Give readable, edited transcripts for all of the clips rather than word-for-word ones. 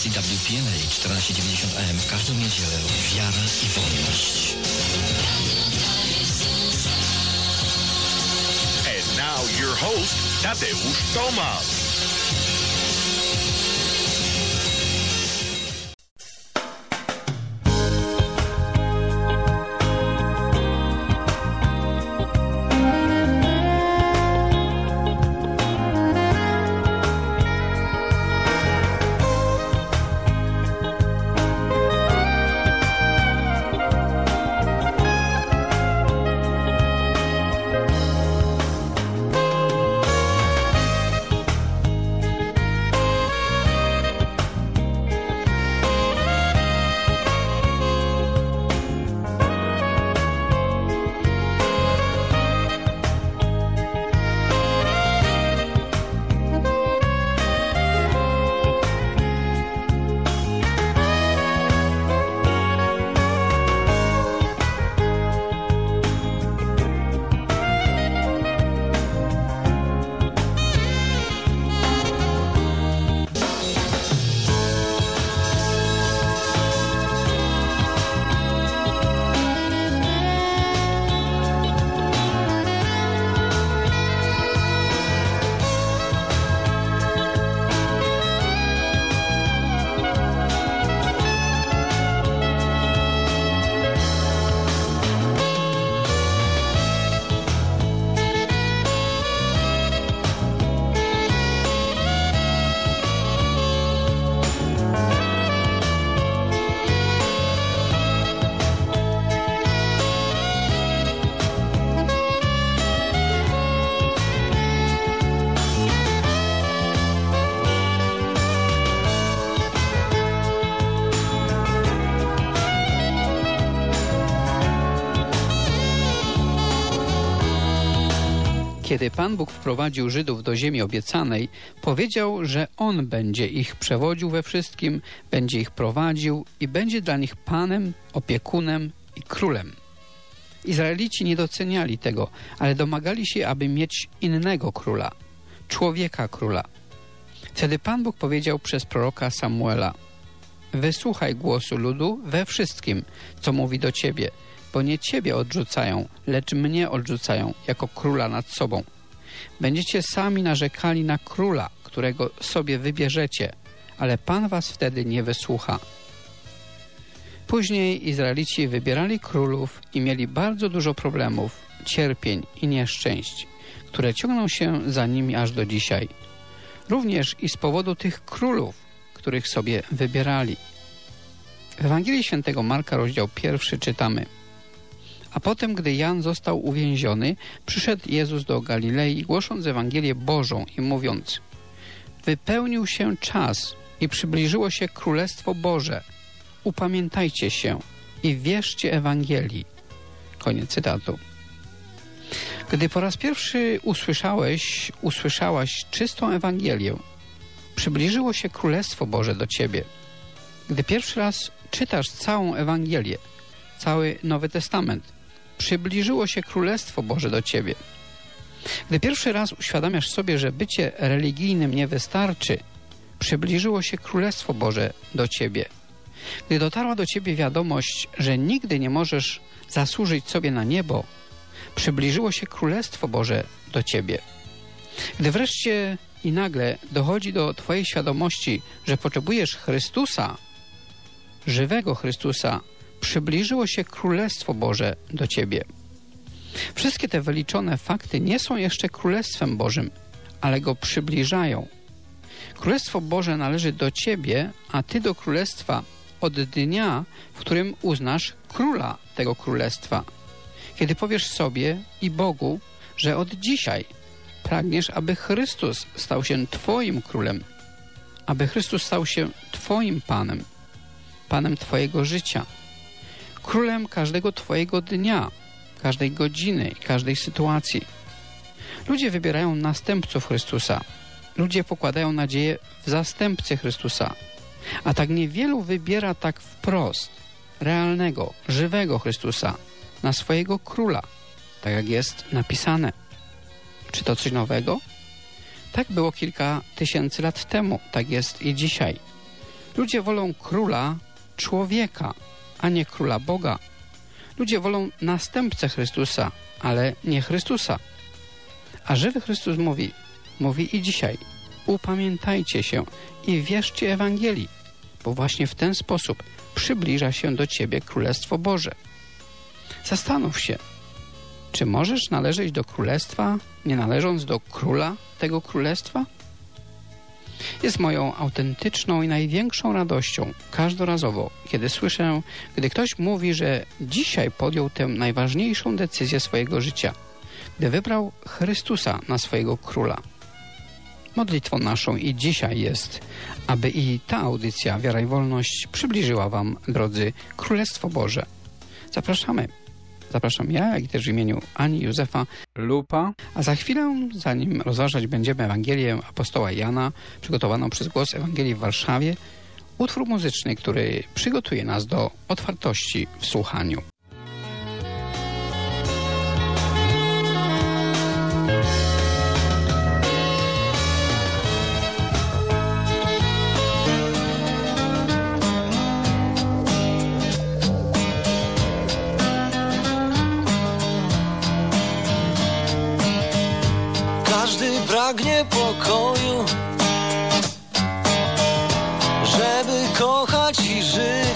stacji WPNA 1490 AM w każdą niedzielę wiara i wolność. And now your host, Tadeusz Tomasz. Kiedy Pan Bóg wprowadził Żydów do ziemi obiecanej, powiedział, że On będzie ich przewodził we wszystkim, będzie ich prowadził i będzie dla nich Panem, opiekunem i królem. Izraelici nie doceniali tego, ale domagali się, aby mieć innego króla, człowieka króla. Wtedy Pan Bóg powiedział przez proroka Samuela: wysłuchaj głosu ludu we wszystkim, co mówi do ciebie, bo nie ciebie odrzucają, lecz mnie odrzucają jako króla nad sobą. Będziecie sami narzekali na króla, którego sobie wybierzecie, ale Pan was wtedy nie wysłucha. Później Izraelici wybierali królów i mieli bardzo dużo problemów, cierpień i nieszczęść, które ciągną się za nimi aż do dzisiaj. Również i z powodu tych królów, których sobie wybierali. W Ewangelii Świętego Marka, rozdział 1, czytamy: a potem, gdy Jan został uwięziony, przyszedł Jezus do Galilei, głosząc Ewangelię Bożą i mówiąc: wypełnił się czas i przybliżyło się Królestwo Boże. Upamiętajcie się i wierzcie Ewangelii. Koniec cytatu. Gdy po raz pierwszy usłyszałaś czystą Ewangelię, przybliżyło się Królestwo Boże do ciebie. Gdy pierwszy raz czytasz całą Ewangelię, cały Nowy Testament, przybliżyło się Królestwo Boże do ciebie. Gdy pierwszy raz uświadamiasz sobie, że bycie religijnym nie wystarczy, przybliżyło się Królestwo Boże do ciebie. Gdy dotarła do ciebie wiadomość, że nigdy nie możesz zasłużyć sobie na niebo, przybliżyło się Królestwo Boże do ciebie. Gdy wreszcie i nagle dochodzi do twojej świadomości, że potrzebujesz Chrystusa, żywego Chrystusa, przybliżyło się Królestwo Boże do ciebie. Wszystkie te wyliczone fakty nie są jeszcze Królestwem Bożym, ale go przybliżają. Królestwo Boże należy do ciebie, a ty do Królestwa od dnia, w którym uznasz Króla tego Królestwa. Kiedy powiesz sobie i Bogu, że od dzisiaj pragniesz, aby Chrystus stał się twoim Królem, aby Chrystus stał się twoim Panem, Panem twojego życia, Królem każdego twojego dnia, każdej godziny i każdej sytuacji. Ludzie wybierają następców Chrystusa. Ludzie pokładają nadzieję w zastępcy Chrystusa. A tak niewielu wybiera tak wprost realnego, żywego Chrystusa na swojego Króla, tak jak jest napisane. Czy to coś nowego? Tak było kilka tysięcy lat temu, tak jest i dzisiaj. Ludzie wolą króla człowieka, a nie króla Boga. Ludzie wolą następcę Chrystusa, ale nie Chrystusa. A żywy Chrystus mówi i dzisiaj: upamiętajcie się i wierzcie Ewangelii, bo właśnie w ten sposób przybliża się do ciebie Królestwo Boże. Zastanów się, czy możesz należeć do Królestwa, nie należąc do Króla tego Królestwa? Jest moją autentyczną i największą radością każdorazowo, kiedy słyszę, gdy ktoś mówi, że dzisiaj podjął tę najważniejszą decyzję swojego życia, gdy wybrał Chrystusa na swojego Króla. Modlitwą naszą i dzisiaj jest, aby i ta audycja Wiara i Wolność przybliżyła wam, drodzy, Królestwo Boże. Zapraszam ja, jak i też w imieniu Ani Józefa Lupa. A za chwilę, zanim rozważać będziemy Ewangelię apostoła Jana, przygotowaną przez Głos Ewangelii w Warszawie, utwór muzyczny, który przygotuje nas do otwartości w słuchaniu. Pragnie pokoju, żeby kochać i żyć.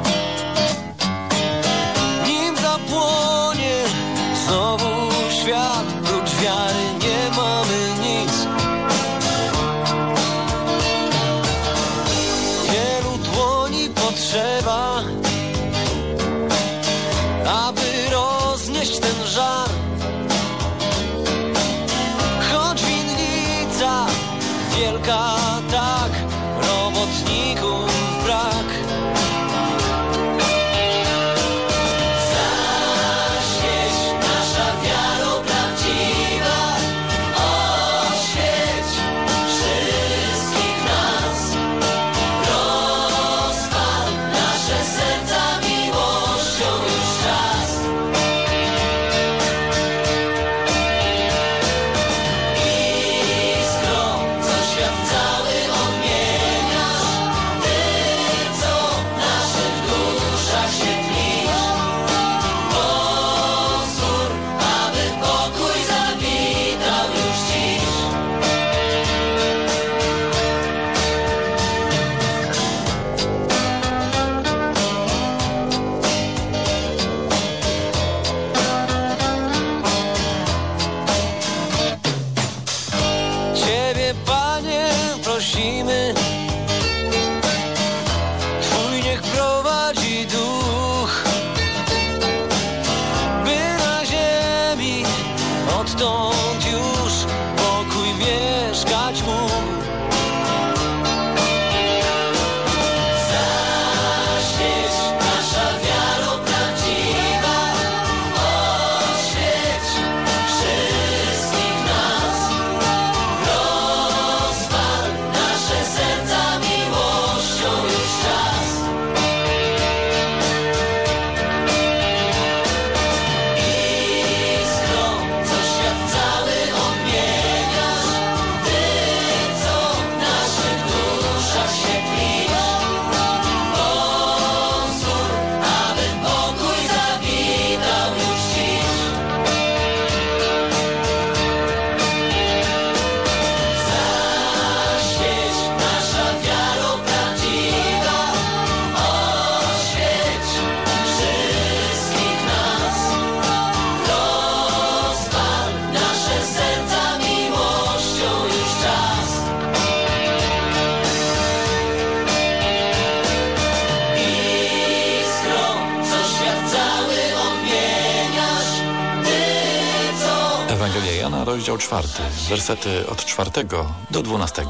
Nim zapłonie znowu świat, prócz wiary nie mamy nic. Wielu dłoni potrzeba, aby roznieść ten żar. Wielka tak, robotników brak. Zaświeć nasza wiaro prawdziwa, oświeć wszystkich nas. Rozpal nasze serca miłością już czas. Twój niech prowadzi duch, by na ziemi odtąd już pokój mieszkać mógł. Zaświeć nasza wiaro prawdziwa, oświeć wszystkich nas. Rozpal nasze serca miłością już czas. Iskro, co świat cały odmieniasz, ty, co w naszych duszach się tlisz. Pozwól, aby pokój zawitał już dziś. Zaświeć nasza wiaro prawdziwa, oświeć wszystkich nas. Rozpal nasze serca miłością już czas. Iskro, co świat cały odmieniasz, ty, co... Ewangelia Jana, rozdział 4, wersety od 4 do 12.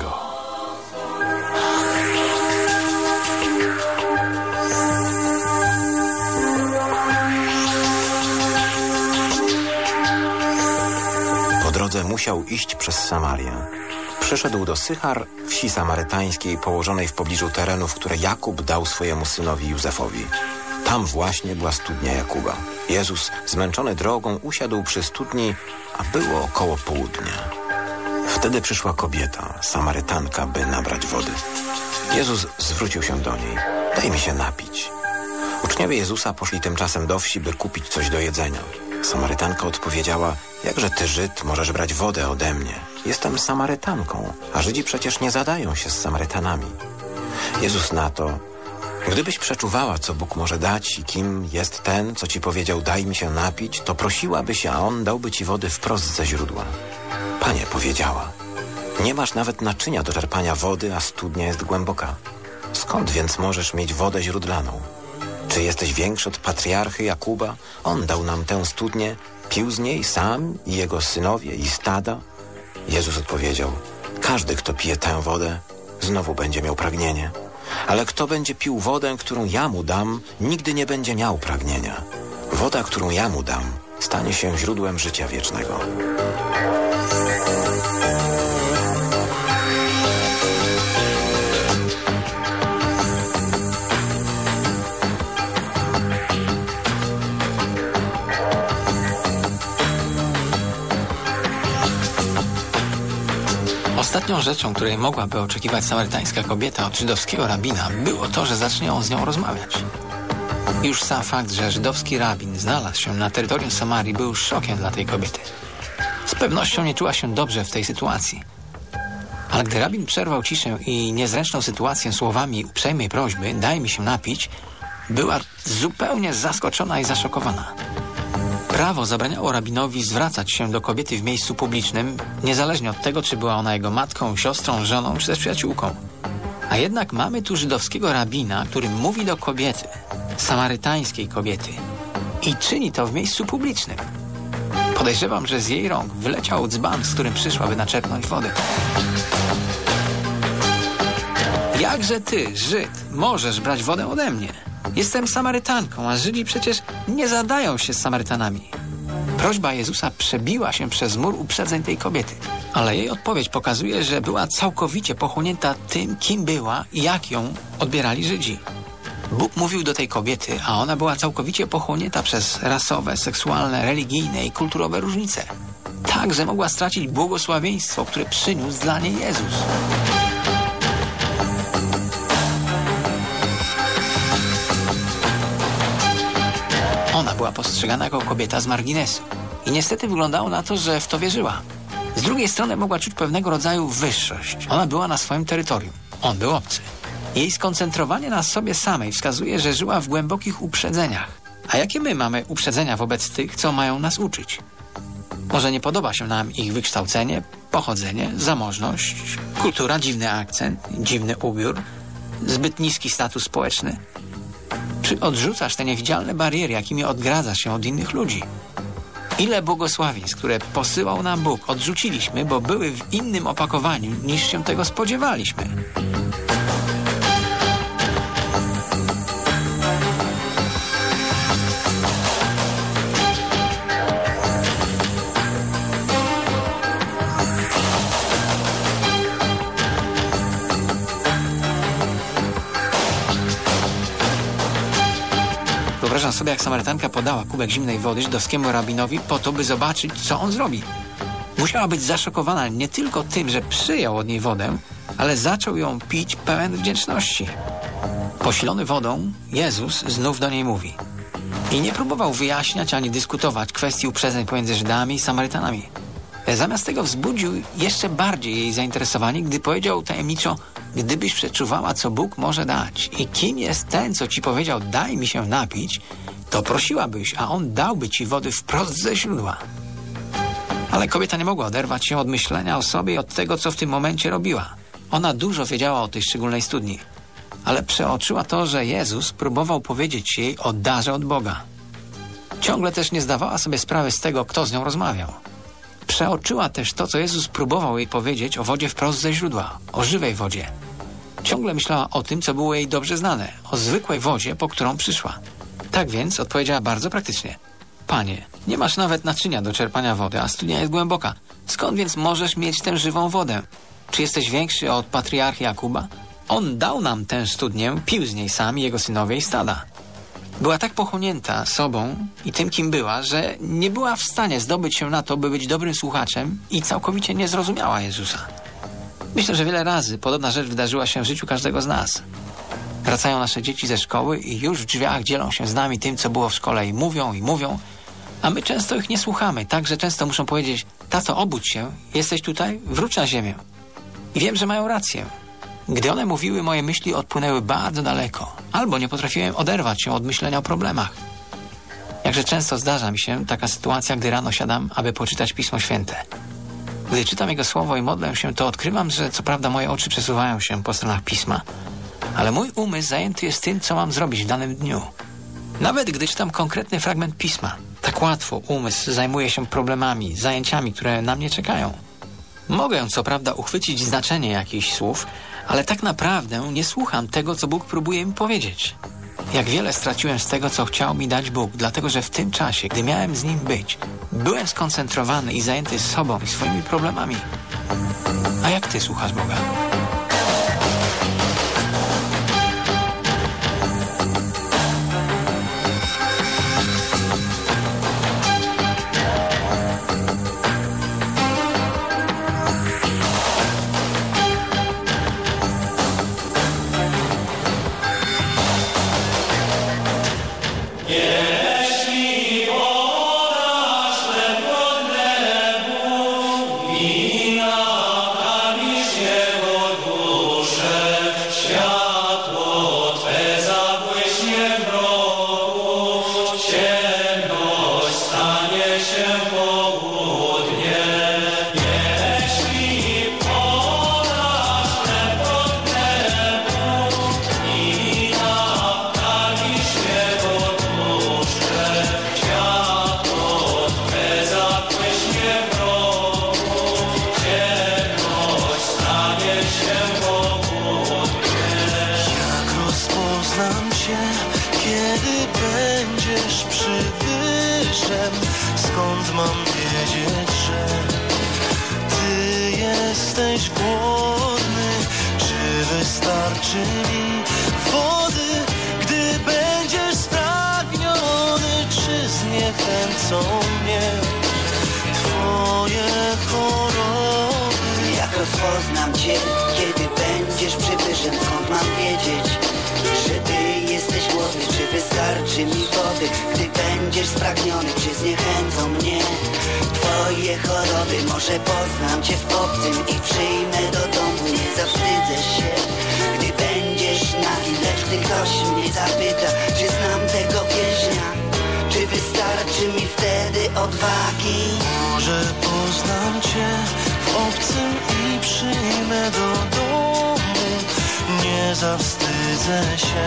Po drodze musiał iść przez Samarię. Przyszedł do Sychar, wsi samarytańskiej położonej w pobliżu terenów, które Jakub dał swojemu synowi Józefowi. Tam właśnie była studnia Jakuba. Jezus, zmęczony drogą, usiadł przy studni, a było około południa. Wtedy przyszła kobieta, Samarytanka, by nabrać wody. Jezus zwrócił się do niej. Daj mi się napić. Uczniowie Jezusa poszli tymczasem do wsi, by kupić coś do jedzenia. Samarytanka odpowiedziała: jakże ty, Żyd, możesz brać wodę ode mnie? Jestem Samarytanką, a Żydzi przecież nie zadają się z Samarytanami. Jezus na to: gdybyś przeczuwała, co Bóg może dać i kim jest ten, co ci powiedział: daj mi się napić, to prosiłabyś, a on dałby ci wody wprost ze źródła. Panie, powiedziała, nie masz nawet naczynia do czerpania wody, a studnia jest głęboka. Skąd więc możesz mieć wodę źródlaną? Czy jesteś większy od patriarchy Jakuba? On dał nam tę studnię, pił z niej sam i jego synowie i stada. Jezus odpowiedział: każdy, kto pije tę wodę, znowu będzie miał pragnienie. Ale kto będzie pił wodę, którą ja mu dam, nigdy nie będzie miał pragnienia. Woda, którą ja mu dam, stanie się źródłem życia wiecznego. Ostatnią rzeczą, której mogłaby oczekiwać samarytańska kobieta od żydowskiego rabina, było to, że zacznie on z nią rozmawiać. Już sam fakt, że żydowski rabin znalazł się na terytorium Samarii, był szokiem dla tej kobiety. Z pewnością nie czuła się dobrze w tej sytuacji. Ale gdy rabin przerwał ciszę i niezręczną sytuację słowami uprzejmej prośby: daj mi się napić, była zupełnie zaskoczona i zaszokowana. Prawo zabraniało rabinowi zwracać się do kobiety w miejscu publicznym, niezależnie od tego, czy była ona jego matką, siostrą, żoną, czy też przyjaciółką. A jednak mamy tu żydowskiego rabina, który mówi do kobiety, samarytańskiej kobiety, i czyni to w miejscu publicznym. Podejrzewam, że z jej rąk wyleciał dzban, z którym przyszła, by naczerpnąć wody. Jakże ty, Żyd, możesz brać wodę ode mnie? Jestem Samarytanką, a Żydzi przecież nie zadają się z Samarytanami. Prośba Jezusa przebiła się przez mur uprzedzeń tej kobiety. Ale jej odpowiedź pokazuje, że była całkowicie pochłonięta tym, kim była i jak ją odbierali Żydzi. Bóg mówił do tej kobiety, a ona była całkowicie pochłonięta przez rasowe, seksualne, religijne i kulturowe różnice. Tak, że mogła stracić błogosławieństwo, które przyniósł dla niej Jezus. Ona była postrzegana jako kobieta z marginesu. I niestety wyglądało na to, że w to wierzyła. Z drugiej strony mogła czuć pewnego rodzaju wyższość. Ona była na swoim terytorium. On był obcy. Jej skoncentrowanie na sobie samej wskazuje, że żyła w głębokich uprzedzeniach. A jakie my mamy uprzedzenia wobec tych, co mają nas uczyć? Może nie podoba się nam ich wykształcenie, pochodzenie, zamożność, kultura, dziwny akcent, dziwny ubiór, zbyt niski status społeczny? Czy odrzucasz te niewidzialne bariery, jakimi odgradzasz się od innych ludzi? Ile błogosławieństw, które posyłał nam Bóg, odrzuciliśmy, bo były w innym opakowaniu, niż się tego spodziewaliśmy? Wyobrażam sobie, jak Samarytanka podała kubek zimnej wody żydowskiemu rabinowi po to, by zobaczyć, co on zrobi. Musiała być zaszokowana nie tylko tym, że przyjął od niej wodę, ale zaczął ją pić pełen wdzięczności. Posilony wodą, Jezus znów do niej mówi. I nie próbował wyjaśniać ani dyskutować kwestii uprzedzeń pomiędzy Żydami i Samarytanami. Zamiast tego wzbudził jeszcze bardziej jej zainteresowanie, gdy powiedział tajemniczo: gdybyś przeczuwała, co Bóg może dać i kim jest ten, co ci powiedział: daj mi się napić, to prosiłabyś, a on dałby ci wody wprost ze źródła. Ale kobieta nie mogła oderwać się od myślenia o sobie i od tego, co w tym momencie robiła. Ona dużo wiedziała o tej szczególnej studni, ale przeoczyła to, że Jezus próbował powiedzieć jej o darze od Boga. Ciągle też nie zdawała sobie sprawy z tego, kto z nią rozmawiał. Przeoczyła też to, co Jezus próbował jej powiedzieć o wodzie wprost ze źródła, o żywej wodzie. Ciągle myślała o tym, co było jej dobrze znane, o zwykłej wodzie, po którą przyszła. Tak więc odpowiedziała bardzo praktycznie: Panie, nie masz nawet naczynia do czerpania wody, a studnia jest głęboka. Skąd więc możesz mieć tę żywą wodę? Czy jesteś większy od patriarchy Jakuba? On dał nam tę studnię, pił z niej sam i jego synowie i stada. Była tak pochłonięta sobą i tym, kim była, że nie była w stanie zdobyć się na to, by być dobrym słuchaczem, i całkowicie nie zrozumiała Jezusa. Myślę, że wiele razy podobna rzecz wydarzyła się w życiu każdego z nas. Wracają nasze dzieci ze szkoły i już w drzwiach dzielą się z nami tym, co było w szkole i mówią, a my często ich nie słuchamy, tak, że często muszą powiedzieć: tato, obudź się, jesteś tutaj, wróć na ziemię. I wiem, że mają rację. Gdy one mówiły, moje myśli odpłynęły bardzo daleko, albo nie potrafiłem oderwać się od myślenia o problemach. Jakże często zdarza mi się taka sytuacja, gdy rano siadam, aby poczytać Pismo Święte. Gdy czytam Jego Słowo i modlę się, to odkrywam, że co prawda moje oczy przesuwają się po stronach Pisma, ale mój umysł zajęty jest tym, co mam zrobić w danym dniu. Nawet gdy czytam konkretny fragment Pisma, tak łatwo umysł zajmuje się problemami, zajęciami, które na mnie czekają. Mogę co prawda uchwycić znaczenie jakichś słów, ale tak naprawdę nie słucham tego, co Bóg próbuje mi powiedzieć. Jak wiele straciłem z tego, co chciał mi dać Bóg, dlatego że w tym czasie, gdy miałem z Nim być, byłem skoncentrowany i zajęty sobą i swoimi problemami. A jak Ty słuchasz Boga? Skąd mam wiedzieć, że Ty jesteś głodny? Czy wystarczy mi wody, gdy będziesz spragniony? Czy zniechęcą mnie Twoje choroby? Jak rozpoznam Cię, kiedy będziesz przybyszem? Skąd mam wiedzieć, że Ty jesteś głodny? Czy wystarczy mi wody, gdy będziesz spragniony? Czy zniechęcą mnie Twoje choroby? Może poznam Cię w obcym i przyjmę do domu. Nie zawstydzę się, gdy będziesz nagi. Lecz gdy ktoś mnie zapyta, czy znam tego więźnia, czy wystarczy mi wtedy odwagi? Może poznam Cię w obcym i przyjmę do domu. Nie zawstydzę się,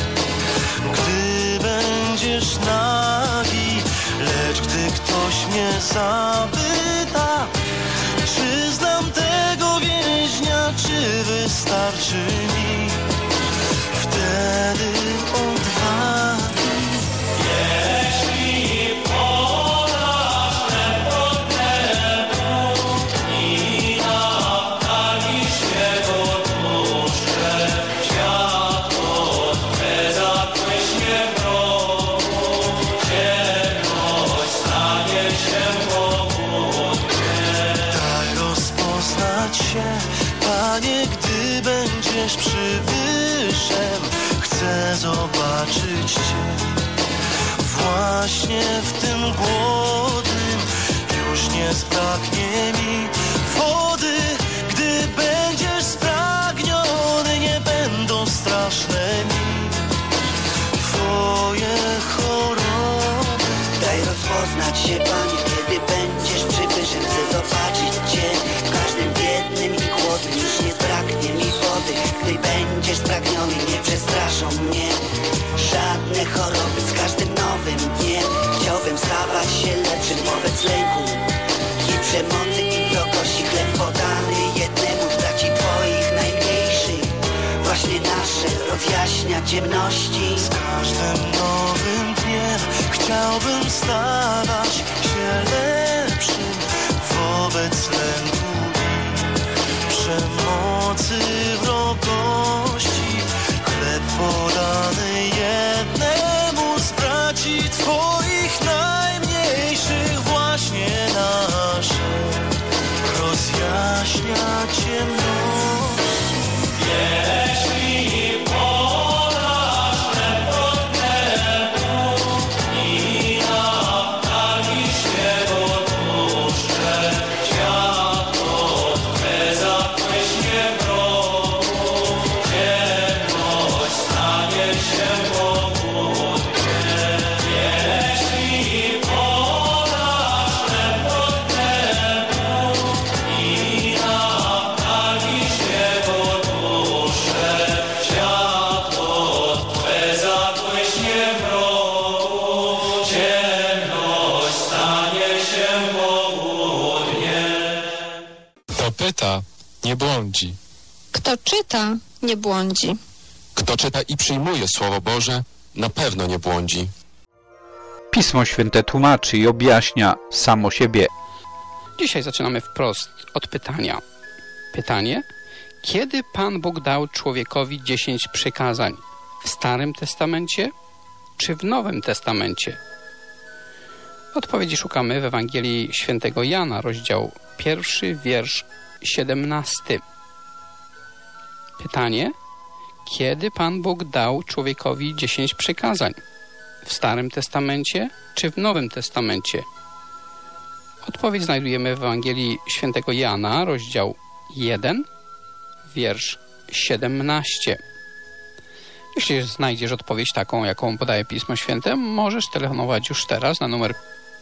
gdy będziesz nagi. Lecz gdy ktoś mnie zapyta, czy znam tego więźnia, czy wystarczy mi wtedy odwagi? Jeśli podasz chleb od nebu i napalisz jego tłuszcze, światło Twe zapłyśnie w rogu, ciemność stanie się wokół mnie. Daj rozpoznać się, Panie, gdy będziesz przybyszem. Chcę zobaczyć Cię właśnie w tym głodnym. Już nie zbraknie mi wody, gdy będziesz spragniony. Nie będą straszne mi Twoje choroby. Daj rozpoznać się, Panie, kiedy będziesz przybyszem. Chcę zobaczyć Cię w każdym biednym i głodnym. Już nie zbraknie mi wody, gdy będziesz spragniony. Nie przestraszą mnie żadne choroby. Z każdym nowym dniem chciałbym stawać się lepszym wobec lęku i przemocy i wrogości. Chleb podany jednemu z braci Twoich najmniejszych właśnie nasze rozjaśnia ciemności. Z każdym nowym dniem chciałbym stawać się lepszym wobec lęku i przemocy, wrogości. Chleb podany jednemu z braci Twoich najmniejszych właśnie nasze rozjaśnia ciemność. pyta, nie błądzi. Kto czyta, nie błądzi. Kto czyta i przyjmuje Słowo Boże, na pewno nie błądzi. Pismo Święte tłumaczy i objaśnia samo siebie. Dzisiaj zaczynamy wprost od pytania. Pytanie: kiedy Pan Bóg dał człowiekowi 10 przykazań? W Starym Testamencie czy w Nowym Testamencie? Odpowiedzi szukamy w Ewangelii Świętego Jana, rozdział 1, wiersz 17. Pytanie: kiedy Pan Bóg dał człowiekowi 10 przykazań? W Starym Testamencie czy w Nowym Testamencie? Odpowiedź znajdujemy w Ewangelii Świętego Jana, rozdział 1, wiersz 17. Jeśli znajdziesz odpowiedź taką, jaką podaje Pismo Święte, możesz telefonować już teraz na numer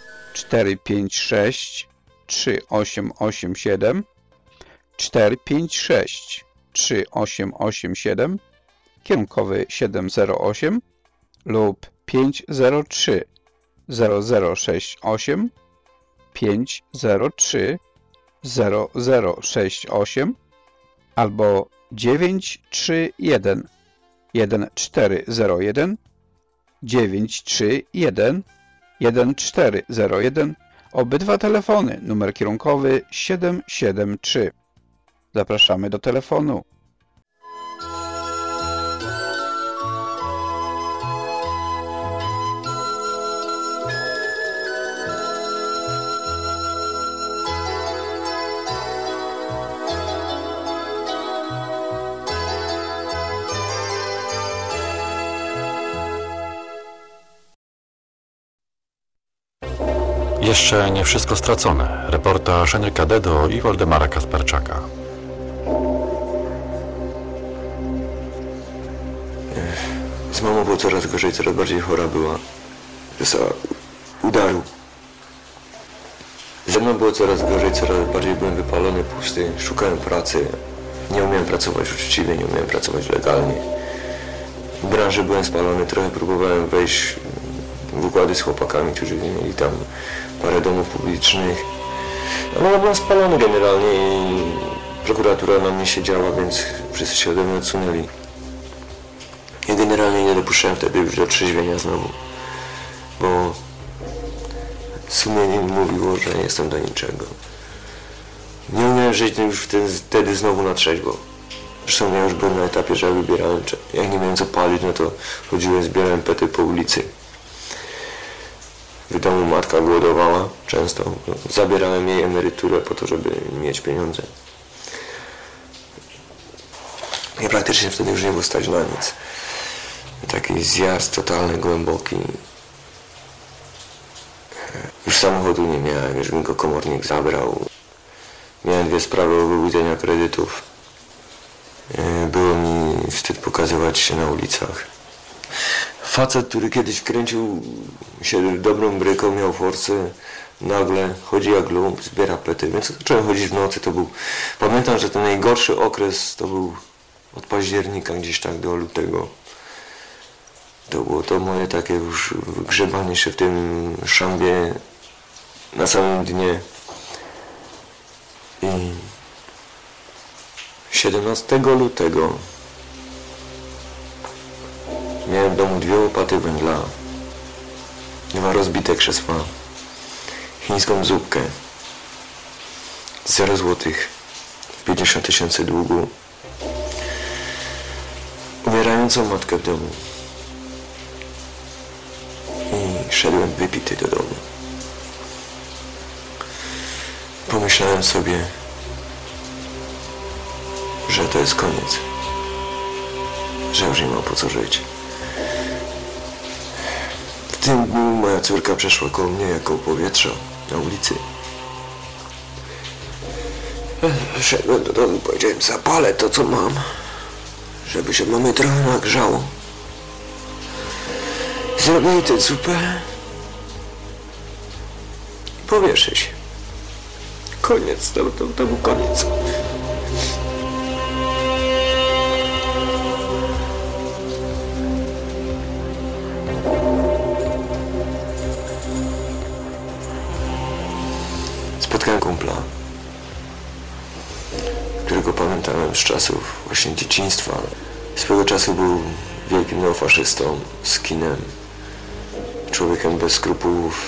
456 3887 456 3887, kierunkowy 708 lub 503 0068 503 0068 albo 931 1401 931 1401. Obydwa telefony, numer kierunkowy 773. Zapraszamy do telefonu. Jeszcze nie wszystko stracone. Reportaż Henryka Dedo i Waldemara Kasperczaka. Z mamą było coraz gorzej, coraz bardziej chora była. Dostała udaru. Ze mną było coraz gorzej, coraz bardziej byłem wypalony, pusty. Szukałem pracy. Nie umiałem pracować uczciwie, nie umiałem pracować legalnie. W branży byłem spalony, trochę próbowałem wejść w układy z chłopakami, którzy mieli tam parę domów publicznych. No, ja byłem spalony generalnie i prokuratura na mnie siedziała, więc wszyscy się ode mnie odsunęli. Ja generalnie nie dopuszczałem wtedy już do trzeźwienia znowu, bo sumienie mi mówiło, że nie jestem do niczego. Nie umiałem żyć już wtedy znowu na trzeźwo. Zresztą ja już byłem na etapie, że ja wybierałem, jak nie miałem co palić, no to chodziłem, zbierałem pety po ulicy. W domu matka głodowała często. Zabierałem jej emeryturę po to, żeby mieć pieniądze. I praktycznie wtedy już nie było stać na nic. Taki zjazd totalny, głęboki. Już samochodu nie miałem, już mi go komornik zabrał. Miałem 2 sprawy o wyłudzenia kredytów. Było mi wstyd pokazywać się na ulicach. Facet, który kiedyś kręcił się dobrą bryką, miał forsy, nagle chodzi jak lump, zbiera pety. Więc zacząłem chodzić w nocy, to był... Pamiętam, że ten najgorszy okres to był od października gdzieś tak do lutego. To było to moje takie już grzebanie się w tym szambie na samym dnie. I 17 lutego miałem w domu 2 łopaty węgla, 2 rozbite krzesła, chińską zupkę, 0 złotych, 50 000 długu, umierającą matkę w domu i szedłem wypity do domu. Pomyślałem sobie, że to jest koniec, że już nie mam po co żyć. W tym dniu moja córka przeszła koło mnie jak koło powietrza na ulicy. Szedłem do domu i powiedziałem, zapalę to co mam, żeby się mamy trochę nagrzało. Zrobię jej tę zupę i powieszę się. Koniec, to był koniec. Spotkałem kumpla. którego pamiętałem z czasów właśnie dzieciństwa. Swego czasu był wielkim neofaszystą, skinem, człowiekiem bez skrupułów.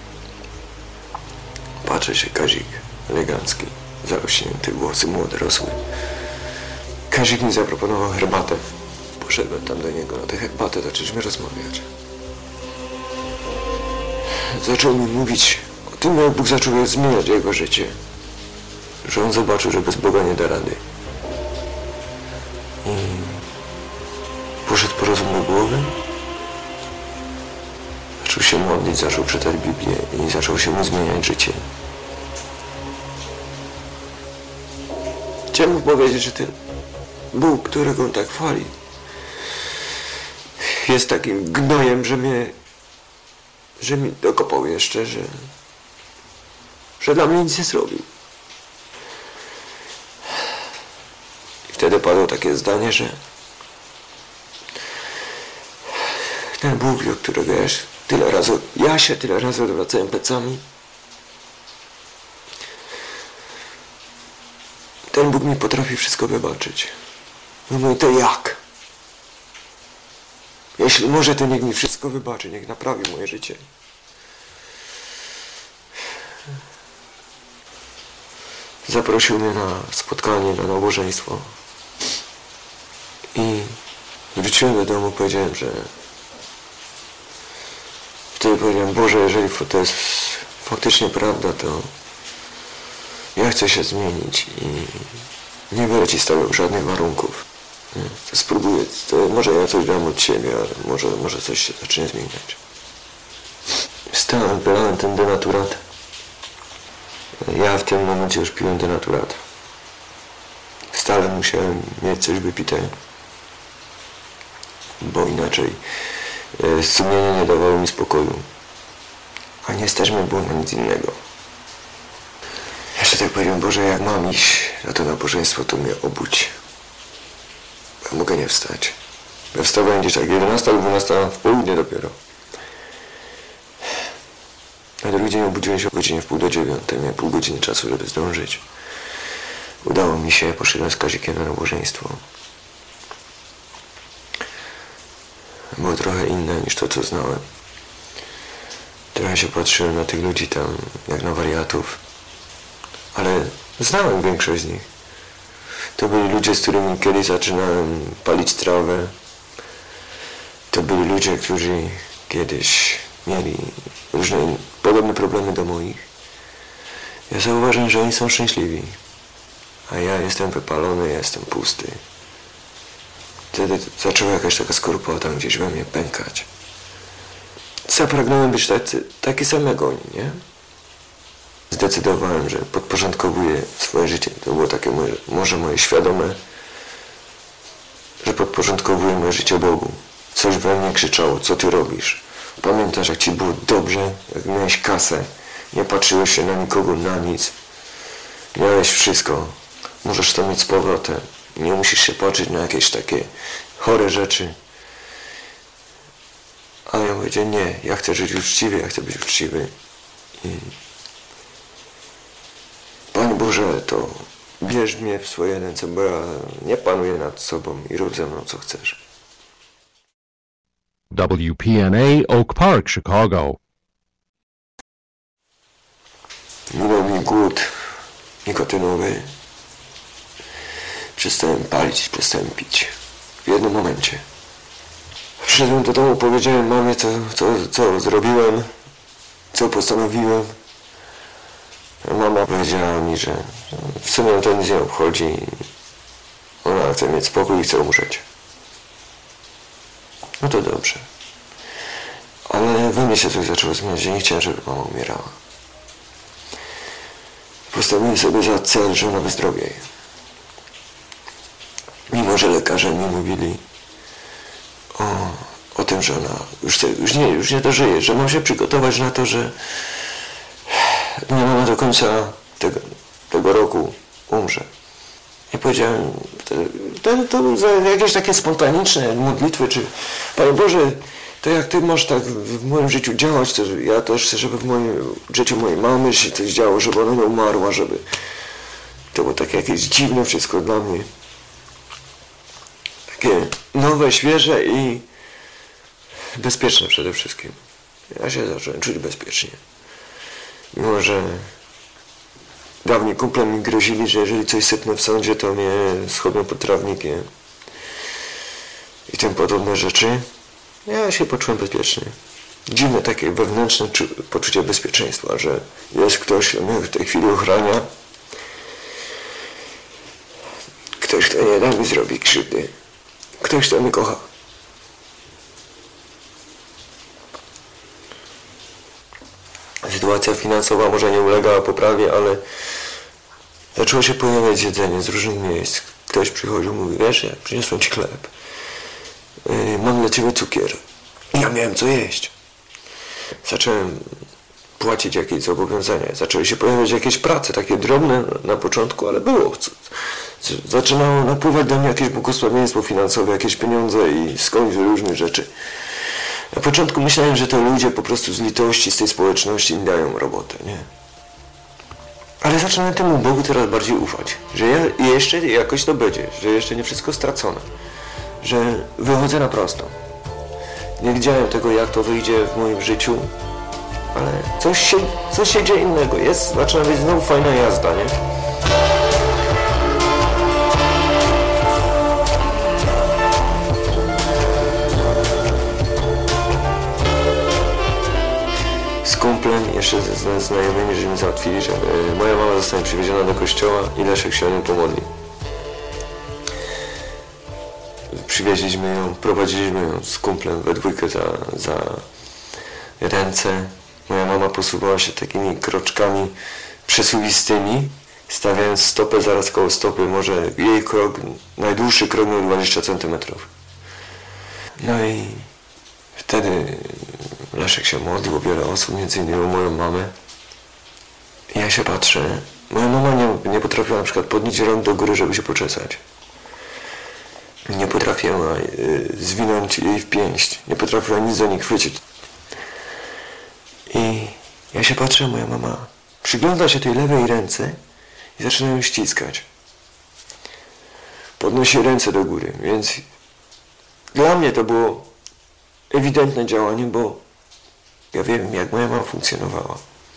Patrzę się, Kazik, elegancki, zarośnięty, włosy młody, rosły. Kazik mi zaproponował herbatę. Poszedłem tam do niego na tę herbatę, zaczęliśmy rozmawiać. Zaczął mi mówić o tym, jak Bóg zaczął zmieniać jego życie. Że on zobaczył, że bez Boga nie da rady. I poszedł po rozum do głowy. Zaczął się modlić, zaczął czytać Biblię i zaczął się mu zmieniać życie. Chciałem mu powiedzieć, że ten Bóg, którego on tak chwali, jest takim gnojem, że mi dokopał jeszcze, że dla mnie nic nie zrobił. I wtedy padło takie zdanie, że ten Bóg, do którego ja się tyle razy odwracałem plecami, ten Bóg mi potrafi wszystko wybaczyć. No mówię, to jak? Jeśli może, to niech mi wszystko wybaczy, niech naprawi moje życie. Zaprosił mnie na spotkanie, na nabożeństwo. I wróciłem do domu, powiedziałem, że wtedy powiedziałem, Boże, jeżeli to jest faktycznie prawda, to ja chcę się zmienić i nie będę Ci stawiał żadnych warunków. To spróbuję, to może ja coś dam od siebie, ale może coś się zacznie zmieniać. Stałem, wylałem ten denaturat. Ja w tym momencie już piłem denaturat. Stale musiałem mieć coś wypite, bo inaczej sumienie nie dawało mi spokoju. A nie stać mi było na nic innego. Jeszcze tak powiedziałem, Boże, jak mam iść na to nabożeństwo, to mnie obudź. Ja mogę nie wstać. Ja wstawałem gdzieś tak 11 albo 12 w południe dopiero. Na drugi dzień obudziłem się o godzinie 8:30. Miałem pół godziny czasu, żeby zdążyć. Udało mi się, poszedłem z Kazikiem na nabożeństwo. Było trochę inne niż to, co znałem. Trochę się patrzyłem na tych ludzi tam, jak na wariatów. Ale znałem większość z nich. To byli ludzie, z którymi kiedyś zaczynałem palić trawę. To byli ludzie, którzy kiedyś mieli różne podobne problemy do moich. Ja zauważyłem, że oni są szczęśliwi. A ja jestem wypalony, ja jestem pusty. Wtedy zaczęła jakaś taka skorupa tam gdzieś we mnie pękać. Zapragnąłem być taki sam jak oni, nie? Zdecydowałem, że podporządkowuję swoje życie. To było takie może moje świadome, że podporządkowuję moje życie Bogu. Coś we mnie krzyczało, co ty robisz? Pamiętasz, jak ci było dobrze, jak miałeś kasę, nie patrzyłeś się na nikogo, na nic. Miałeś wszystko. Możesz to mieć z powrotem. Nie musisz się patrzeć na jakieś takie chore rzeczy. A ja mówię, nie, ja chcę żyć uczciwie, ja chcę być uczciwy. I Panie Boże, to bierz mnie w swoje ręce, bo ja nie panuję nad sobą i rób ze mną, co chcesz. WPNA Oak Park, Chicago. Minął mi głód nikotynowy. Przestałem palić, przestałem pić. W jednym momencie. Wszedłem do domu, powiedziałem mamie, co zrobiłem, co postanowiłem. Mama powiedziała mi, że w sumie to nic nie obchodzi. Ona chce mieć spokój i chce umrzeć. No to dobrze. Ale we mnie się coś zaczęło zmieniać, że nie chciałem, żeby mama umierała. Postawiłem sobie za cel, że ona wyzdrowieje. Mimo że lekarze mi mówili o tym, że ona już nie dożyje, że mam się przygotować na to, że nie mama do końca tego roku umrze. I powiedziałem, to za jakieś takie spontaniczne modlitwy, czy Panie Boże, to jak Ty możesz tak w moim życiu działać, to ja też chcę, żeby w moim życiu mojej mamy się coś działo, żeby ona nie umarła, żeby To było takie jakieś dziwne wszystko dla mnie. Takie nowe, świeże i bezpieczne przede wszystkim. Ja się zacząłem czuć bezpiecznie. Mimo, że dawniej kumple mi grozili, że jeżeli coś sypnę w sądzie, to mnie schodzą pod trawnikiem i tym podobne rzeczy. Ja się poczułem bezpiecznie. Dziwne takie wewnętrzne poczucie bezpieczeństwa, że jest ktoś, kto mnie w tej chwili ochrania. Ktoś, kto nie da mi zrobić krzywdy. Ktoś, kto mnie kocha. Sytuacja finansowa może nie ulegała poprawie, ale zaczęło się pojawiać jedzenie z różnych miejsc. Ktoś przychodził, mówi, wiesz, ja przyniosłem ci chleb. Mam dla ciebie cukier. Ja miałem co jeść. Zacząłem płacić jakieś zobowiązania. Zaczęły się pojawiać jakieś prace, takie drobne na początku, ale było. Zaczynało napływać do mnie jakieś błogosławieństwo finansowe, jakieś pieniądze i skądś różne rzeczy. Na początku myślałem, że to ludzie po prostu z litości, z tej społeczności im dają robotę, nie? Ale zaczynam temu Bogu teraz bardziej ufać, że jeszcze jakoś to będzie, że jeszcze nie wszystko stracone, że wychodzę na prosto. Nie widziałem tego, jak to wyjdzie w moim życiu, ale coś się dzieje innego. Zaczyna być znowu fajna jazda, nie? Z kumplem, jeszcze ze znajomymi, żeśmy załatwili, że moja mama zostanie przywieziona do kościoła i Leszek się o nią pomodli. Przywieźliśmy ją, prowadziliśmy ją z kumplem we dwójkę za ręce. Moja mama posuwała się takimi kroczkami przesuwistymi, stawiając stopę zaraz koło stopy, może jej krok, najdłuższy krok miał 20 cm. No i wtedy Leszek się modlił o wiele osób, między innymi o moją mamę. I ja się patrzę, moja mama nie potrafiła na przykład podnieść rąk do góry, żeby się poczesać. Nie potrafiła zwinąć jej w pięść, nie potrafiła nic do niej chwycić. I ja się patrzę, moja mama przygląda się tej lewej ręce i zaczyna ją ściskać. Podnosi ręce do góry, więc dla mnie to było ewidentne działanie, bo ja wiem, jak moja mama funkcjonowała.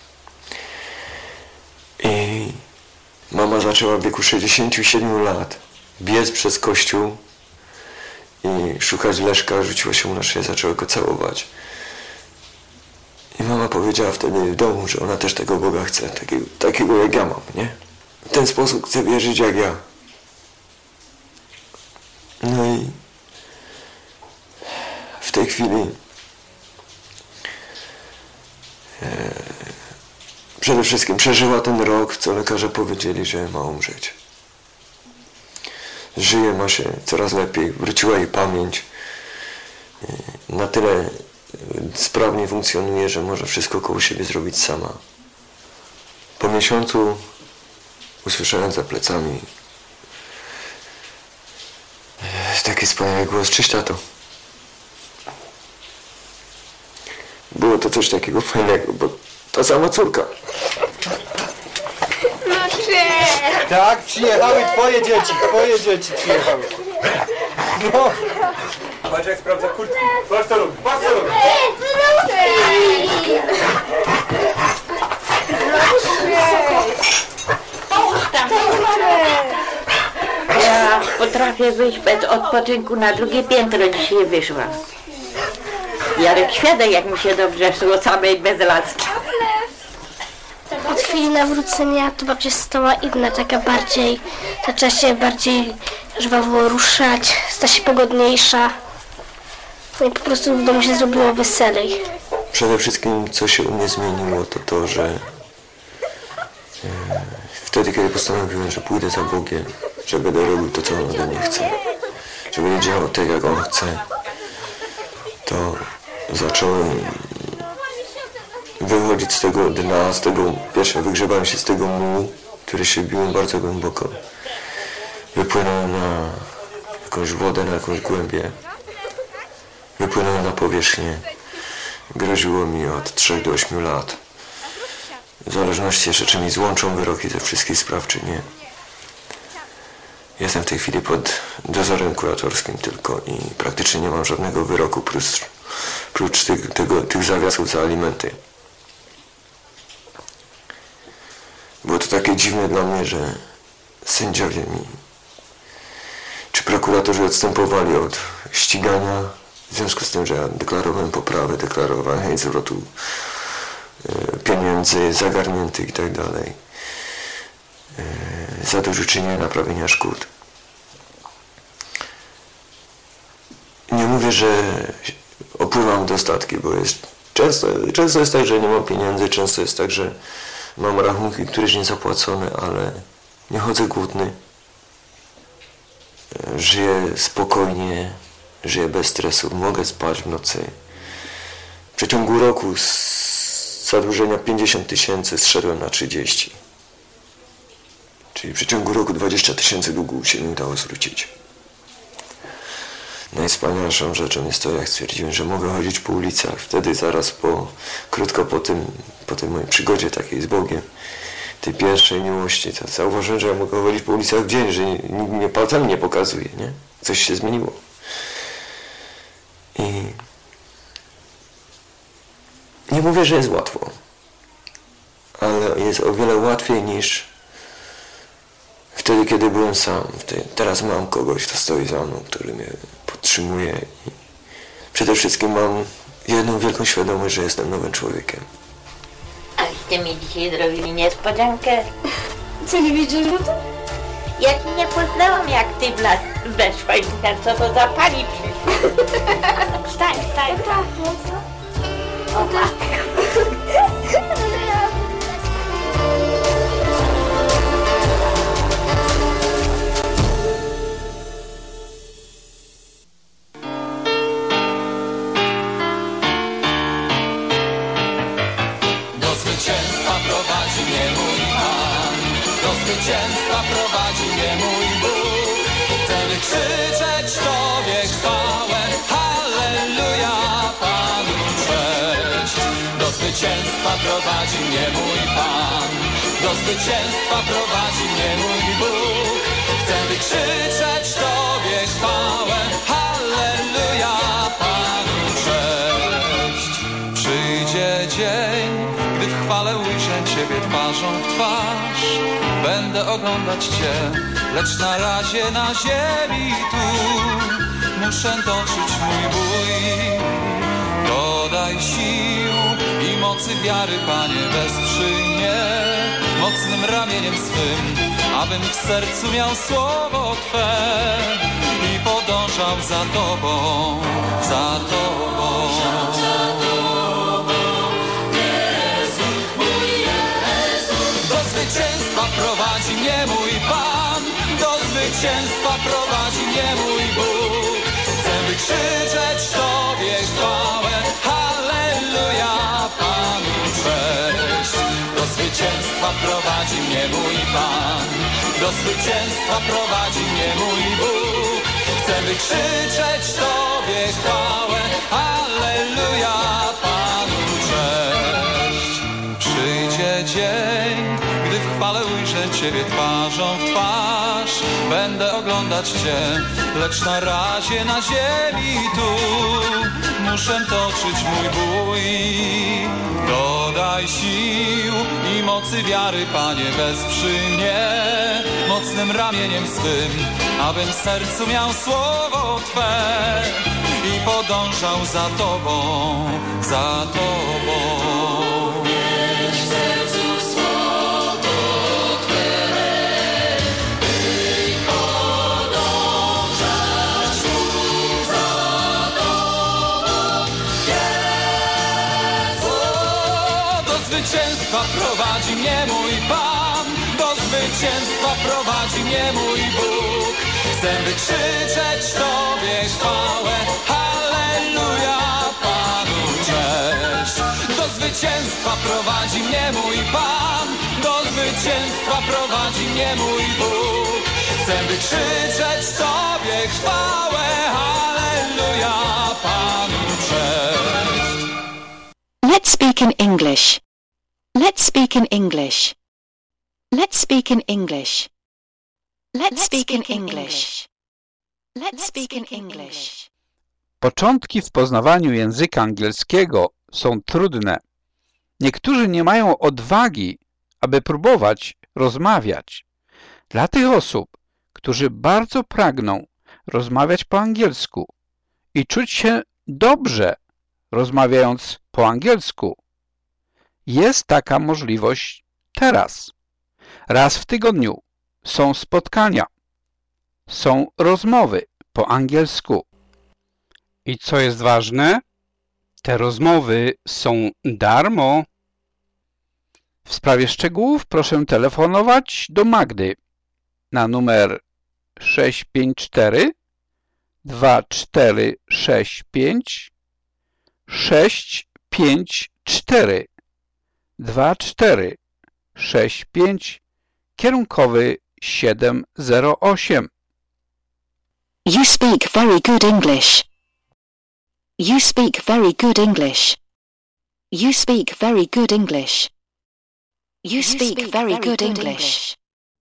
I mama zaczęła w wieku 67 lat biec przez kościół i szukać Leszka, rzuciła się mu na szyję, zaczęła go całować. I mama powiedziała wtedy w domu, że ona też tego Boga chce, takiego jak ja mam, nie? W ten sposób chce wierzyć jak ja. No i w tej chwili przede wszystkim przeżyła ten rok, co lekarze powiedzieli, że ma umrzeć. Żyje, ma się coraz lepiej, wróciła jej pamięć. Na tyle sprawnie funkcjonuje, że może wszystko koło siebie zrobić sama. Po miesiącu usłyszałem za plecami taki wspaniały głos: cześć, tato. Było to coś takiego fajnego, bo ta sama córka. No cześć! Tak, przyjechały twoje dzieci przyjechały. No. Patrz jak sprawdza kurtki. Patrz co lubi, patrz co lubi. Ja potrafię wyjść bez odpoczynku, na drugie piętro dzisiaj wyszłam. Jarek świadek, jak mi się dobrze szło samej bez laski. Od chwili nawrócenia to babcia stała inna, taka bardziej, zaczęła się bardziej żwawo ruszać, stała się pogodniejsza. No i po prostu w domu się zrobiło weselej. Przede wszystkim, co się u mnie zmieniło, to to, że wtedy, kiedy postanowiłem, że pójdę za Bogiem, że będę robił to, co On ode mnie chce, że będę działał tak, jak On chce, to zacząłem wychodzić z tego dna, pierwsze wygrzebałem się z tego mułu, który się biłem bardzo głęboko. Wypłynąłem na jakąś wodę, na jakąś głębię. Wypłynąłem na powierzchnię. Groziło mi od 3 do 8 lat. W zależności jeszcze, czy mi złączą wyroki ze wszystkich spraw, czy nie. Jestem w tej chwili pod dozorem kuratorskim tylko i praktycznie nie mam żadnego wyroku prócz tych zawiasów za alimenty. Było to takie dziwne dla mnie, że sędziowie czy prokuratorzy odstępowali od ścigania w związku z tym, że ja deklarowałem poprawę, deklarowałem chęć zwrotu pieniędzy zagarniętych i tak dalej. Zadośćuczynienia, naprawienia szkód. Nie mówię, że opływam dostatki, bo często jest tak, że nie mam pieniędzy, często jest tak, że mam rachunki, któreś nie zapłacone, ale nie chodzę głodny. Żyję spokojnie, żyję bez stresu, mogę spać w nocy. W przeciągu roku z zadłużenia 50 000 zszedłem na 30. Czyli w przeciągu roku 20 000 długu się nie udało zwrócić. Najwspanialszą rzeczą jest to, jak stwierdziłem, że mogę chodzić po ulicach. Wtedy krótko po tej mojej przygodzie takiej z Bogiem, tej pierwszej miłości, to zauważyłem, że ja mogę chodzić po ulicach w dzień, że nikt mnie palcami nie pokazuje, nie? Coś się zmieniło. I nie mówię, że jest łatwo, ale jest o wiele łatwiej niż wtedy, kiedy byłem sam. Teraz mam kogoś, kto stoi za mną, który mnie podtrzymuje i przede wszystkim mam jedną wielką świadomość, że jestem nowym człowiekiem. Aleście mi dzisiaj zrobili niespodziankę. Co, nie wiedziałeś o tym? Ja ci nie poznałam, jak ty weszłaś, co to za pani przyszła. Wstań. O matko. Prowadzi mnie mój Pan, do zwycięstwa prowadzi mnie mój Bóg. Chcę wykrzyczeć Tobie chwałę, halleluja, Panu cześć. Do zwycięstwa prowadzi mnie mój Pan, do zwycięstwa prowadzi mnie mój Bóg. Chcę wykrzyczeć Tobie chwałę, halleluja, Panu cześć. Przyjdzie dzień, gdy w chwale ujrzę Ciebie twarzą w twarz. Będę oglądać Cię, lecz na razie na ziemi tu muszę toczyć mój bój. Dodaj sił i mocy wiary, Panie, wesprzyj mnie mocnym ramieniem swym, abym w sercu miał słowo Twe i podążał za Tobą, za Tobą. Do zwycięstwa prowadzi mnie mój Pan, do zwycięstwa prowadzi mnie mój Bóg. Chcę wykrzyczeć Tobie chwałę, halleluja, Panu cześć. Do zwycięstwa prowadzi mnie mój Pan, do zwycięstwa prowadzi mnie mój Bóg. Chcę wykrzyczeć Tobie chwałę, halleluja, Panu cześć. Przyjdzie dzień, gdy w chwale ujrzę Ciebie twarzą w twarz. Będę oglądać Cię, lecz na razie na ziemi tu muszę toczyć mój bój. Dodaj sił i mocy wiary, Panie, wesprzyj mnie mocnym ramieniem swym, abym w sercu miał słowo Twe i podążał za Tobą, za Tobą. Do zwycięstwa prowadzi mnie mój Pan, do zwycięstwa prowadzi mnie mój Bóg. Chcę wykrzyczeć Tobie chwałę, halleluja, Panu cześć. Do zwycięstwa prowadzi mnie mój Pan, do zwycięstwa prowadzi mnie mój Bóg. Chcę wykrzyczeć Tobie chwałę, halleluja, Panu cześć. Let's speak in English. Let's speak in English. Let's speak in English. Let's speak in English. Let's speak in English. Początki w poznawaniu języka angielskiego są trudne. Niektórzy nie mają odwagi, aby próbować rozmawiać. Dla tych osób, którzy bardzo pragną rozmawiać po angielsku i czuć się dobrze rozmawiając po angielsku, jest taka możliwość teraz. Raz w tygodniu są spotkania, są rozmowy po angielsku. I co jest ważne? Te rozmowy są darmo. W sprawie szczegółów proszę telefonować do Magdy na numer 654 2465 654 2465 kierunkowy 708. You speak very good English. You speak very good English. You speak very good English. You speak very good English.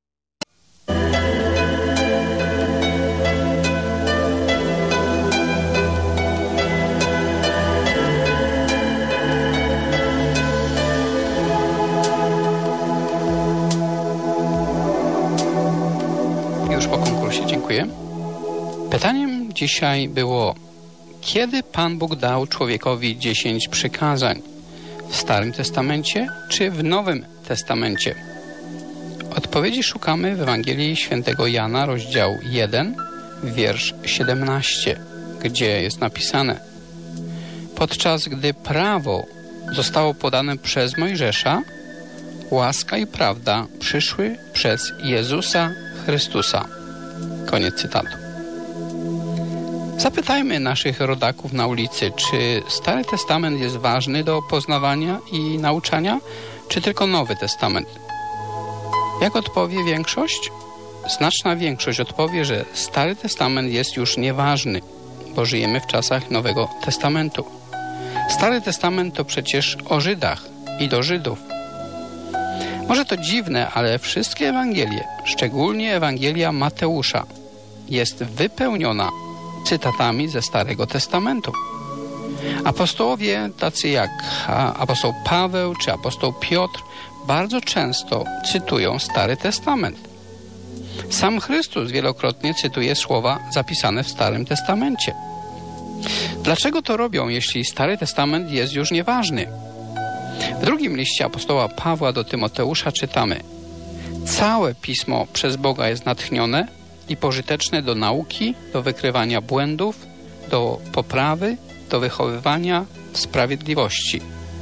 Już po konkursie, dziękuję. Pytaniem dzisiaj było: kiedy Pan Bóg dał człowiekowi 10 przykazań? W Starym Testamencie czy w Nowym Testamencie? Odpowiedzi szukamy w Ewangelii Świętego Jana, rozdział 1, wiersz 17, gdzie jest napisane: podczas gdy prawo zostało podane przez Mojżesza, łaska i prawda przyszły przez Jezusa Chrystusa. Koniec cytatu. Zapytajmy naszych rodaków na ulicy, czy Stary Testament jest ważny do poznawania i nauczania, czy tylko Nowy Testament? Jak odpowie większość? Znaczna większość odpowie, że Stary Testament jest już nieważny, bo żyjemy w czasach Nowego Testamentu. Stary Testament to przecież o Żydach i do Żydów. Może to dziwne, ale wszystkie Ewangelie, szczególnie Ewangelia Mateusza, jest wypełniona cytatami ze Starego Testamentu. Apostołowie, tacy jak apostoł Paweł czy apostoł Piotr, bardzo często cytują Stary Testament. Sam Chrystus wielokrotnie cytuje słowa zapisane w Starym Testamencie. Dlaczego to robią, jeśli Stary Testament jest już nieważny? W drugim liście apostoła Pawła do Tymoteusza czytamy: całe Pismo przez Boga jest natchnione i pożyteczne do nauki, do wykrywania błędów, do poprawy, do wychowywania w sprawiedliwości.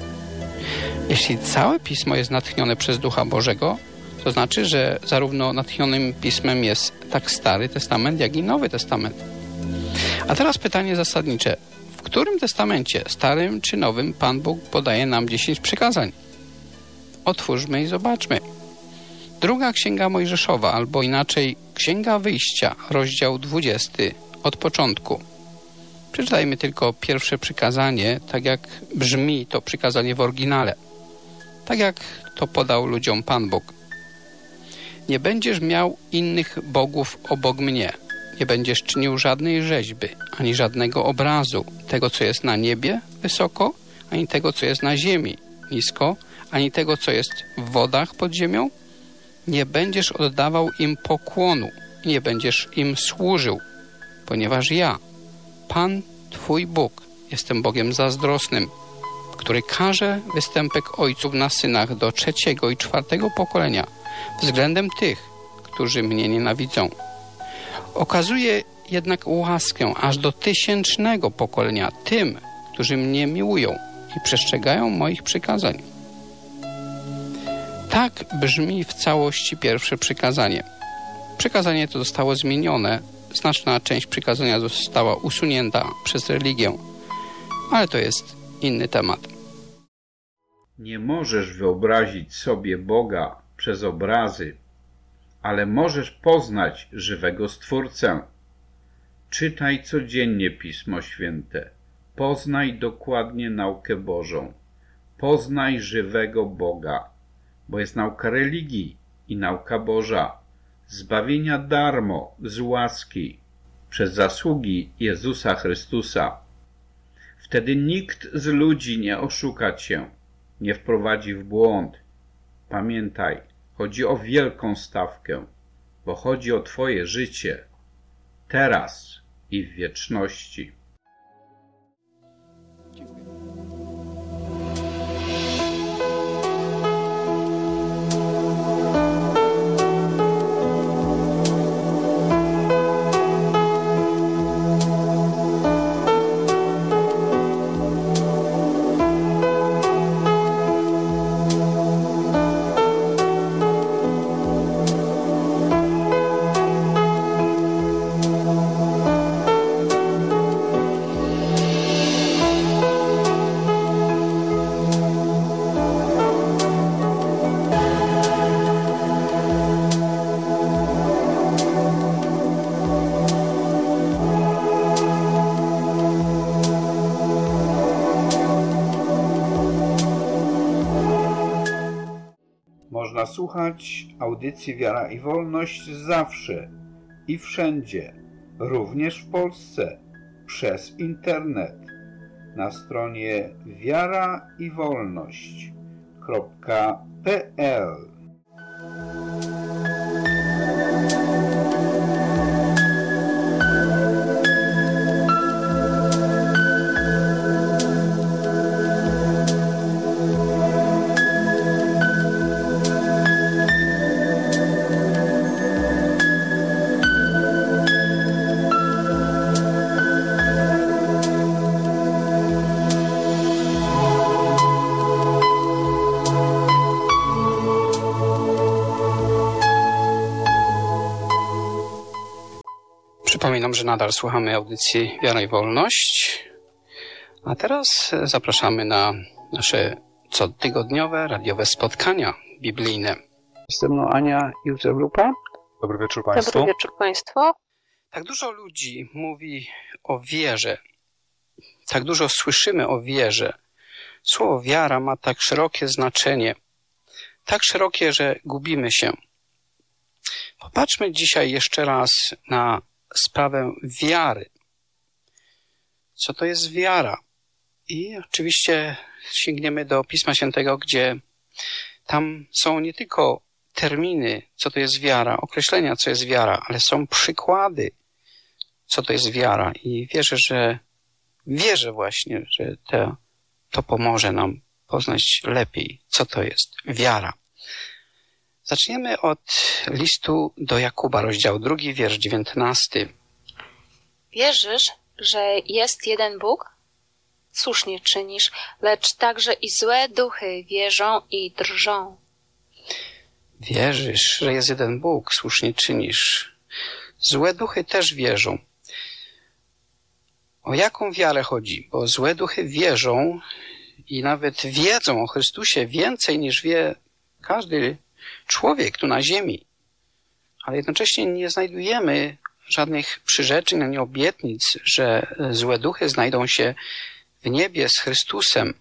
Jeśli całe Pismo jest natchnione przez Ducha Bożego, to znaczy, że zarówno natchnionym Pismem jest tak Stary Testament, jak i Nowy Testament. A teraz pytanie zasadnicze. W którym testamencie, Starym czy Nowym, Pan Bóg podaje nam 10 przykazań? Otwórzmy i zobaczmy. Druga Księga Mojżeszowa, albo inaczej Księga Wyjścia, rozdział 20, od początku. Przeczytajmy tylko pierwsze przykazanie, tak jak brzmi to przykazanie w oryginale. Tak jak to podał ludziom Pan Bóg. Nie będziesz miał innych bogów obok mnie. Nie będziesz czynił żadnej rzeźby, ani żadnego obrazu, tego, co jest na niebie wysoko, ani tego, co jest na ziemi nisko, ani tego, co jest w wodach pod ziemią. Nie będziesz oddawał im pokłonu, nie będziesz im służył, ponieważ ja, Pan, Twój Bóg, jestem Bogiem zazdrosnym, który karze występek ojców na synach do 3. i 4. pokolenia względem tych, którzy mnie nienawidzą. Okazuje jednak łaskę aż do 1000. pokolenia tym, którzy mnie miłują i przestrzegają moich przykazań. Tak brzmi w całości pierwsze przykazanie. Przykazanie to zostało zmienione, znaczna część przykazania została usunięta przez religię, ale to jest inny temat. Nie możesz wyobrazić sobie Boga przez obrazy, ale możesz poznać żywego Stwórcę. Czytaj codziennie Pismo Święte. Poznaj dokładnie naukę Bożą. Poznaj żywego Boga, bo jest nauka religii i nauka Boża. zbawienia darmo, z łaski, przez zasługi Jezusa Chrystusa. Wtedy nikt z ludzi nie oszuka cię, nie wprowadzi w błąd. Pamiętaj, chodzi o wielką stawkę, bo chodzi o twoje życie, teraz i w wieczności. Można słuchać audycji Wiara i Wolność zawsze i wszędzie, również w Polsce, przez internet, na stronie wiaraiwolność.pl. Przypominam, że nadal słuchamy audycji Wiara i Wolność, a teraz zapraszamy na nasze cotygodniowe radiowe spotkania biblijne. Ze mną Ania Józef-Lupa. Dobry wieczór Państwu. Dobry wieczór Państwu. Tak dużo ludzi mówi o wierze, tak dużo słyszymy o wierze. Słowo wiara ma tak szerokie znaczenie, tak szerokie, że gubimy się. Popatrzmy dzisiaj jeszcze raz na sprawę wiary. Co to jest wiara? I oczywiście sięgniemy do Pisma Świętego, gdzie tam są nie tylko terminy, co to jest wiara, określenia, co jest wiara, ale są przykłady, co to jest wiara. I wierzę właśnie, że to pomoże nam poznać lepiej, co to jest wiara. Zaczniemy od listu do Jakuba, rozdział 2, wiersz 19. Wierzysz, że jest jeden Bóg? Słusznie czynisz, lecz także i złe duchy wierzą i drżą. Wierzysz, że jest jeden Bóg, słusznie czynisz. Złe duchy też wierzą. O jaką wiarę chodzi? Bo złe duchy wierzą i nawet wiedzą o Chrystusie więcej niż wie każdy człowiek tu na ziemi. Ale jednocześnie nie znajdujemy żadnych przyrzeczeń ani obietnic, że złe duchy znajdą się w niebie z Chrystusem.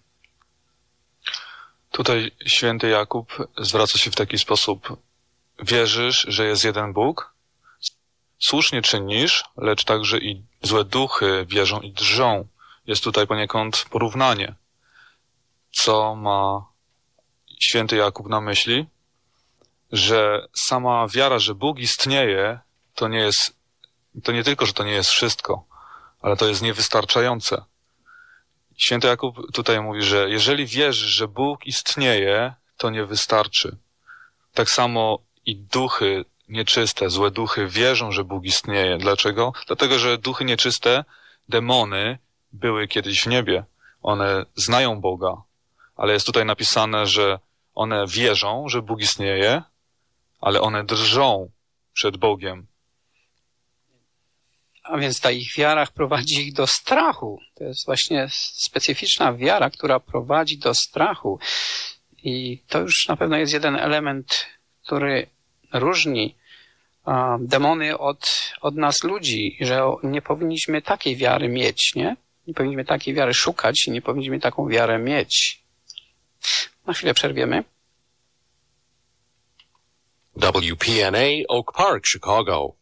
Tutaj święty Jakub zwraca się w taki sposób. Wierzysz, że jest jeden Bóg? Słusznie czynisz, lecz także i złe duchy wierzą i drżą. Jest tutaj poniekąd porównanie. Co ma święty Jakub na myśli? Że sama wiara, że Bóg istnieje, to nie tylko, że to nie jest wszystko, ale to jest niewystarczające. Święty Jakub tutaj mówi, że jeżeli wierzysz, że Bóg istnieje, to nie wystarczy. Tak samo i duchy nieczyste, złe duchy wierzą, że Bóg istnieje. Dlaczego? Dlatego, że duchy nieczyste, demony, były kiedyś w niebie. One znają Boga, ale jest tutaj napisane, że one wierzą, że Bóg istnieje, ale one drżą przed Bogiem. A więc ta ich wiara prowadzi ich do strachu. To jest właśnie specyficzna wiara, która prowadzi do strachu. I to już na pewno jest jeden element, który różni demony od nas ludzi, że nie powinniśmy takiej wiary mieć, nie? Nie powinniśmy takiej wiary szukać i nie powinniśmy taką wiarę mieć. Na chwilę przerwiemy. WPNA Oak Park, Chicago.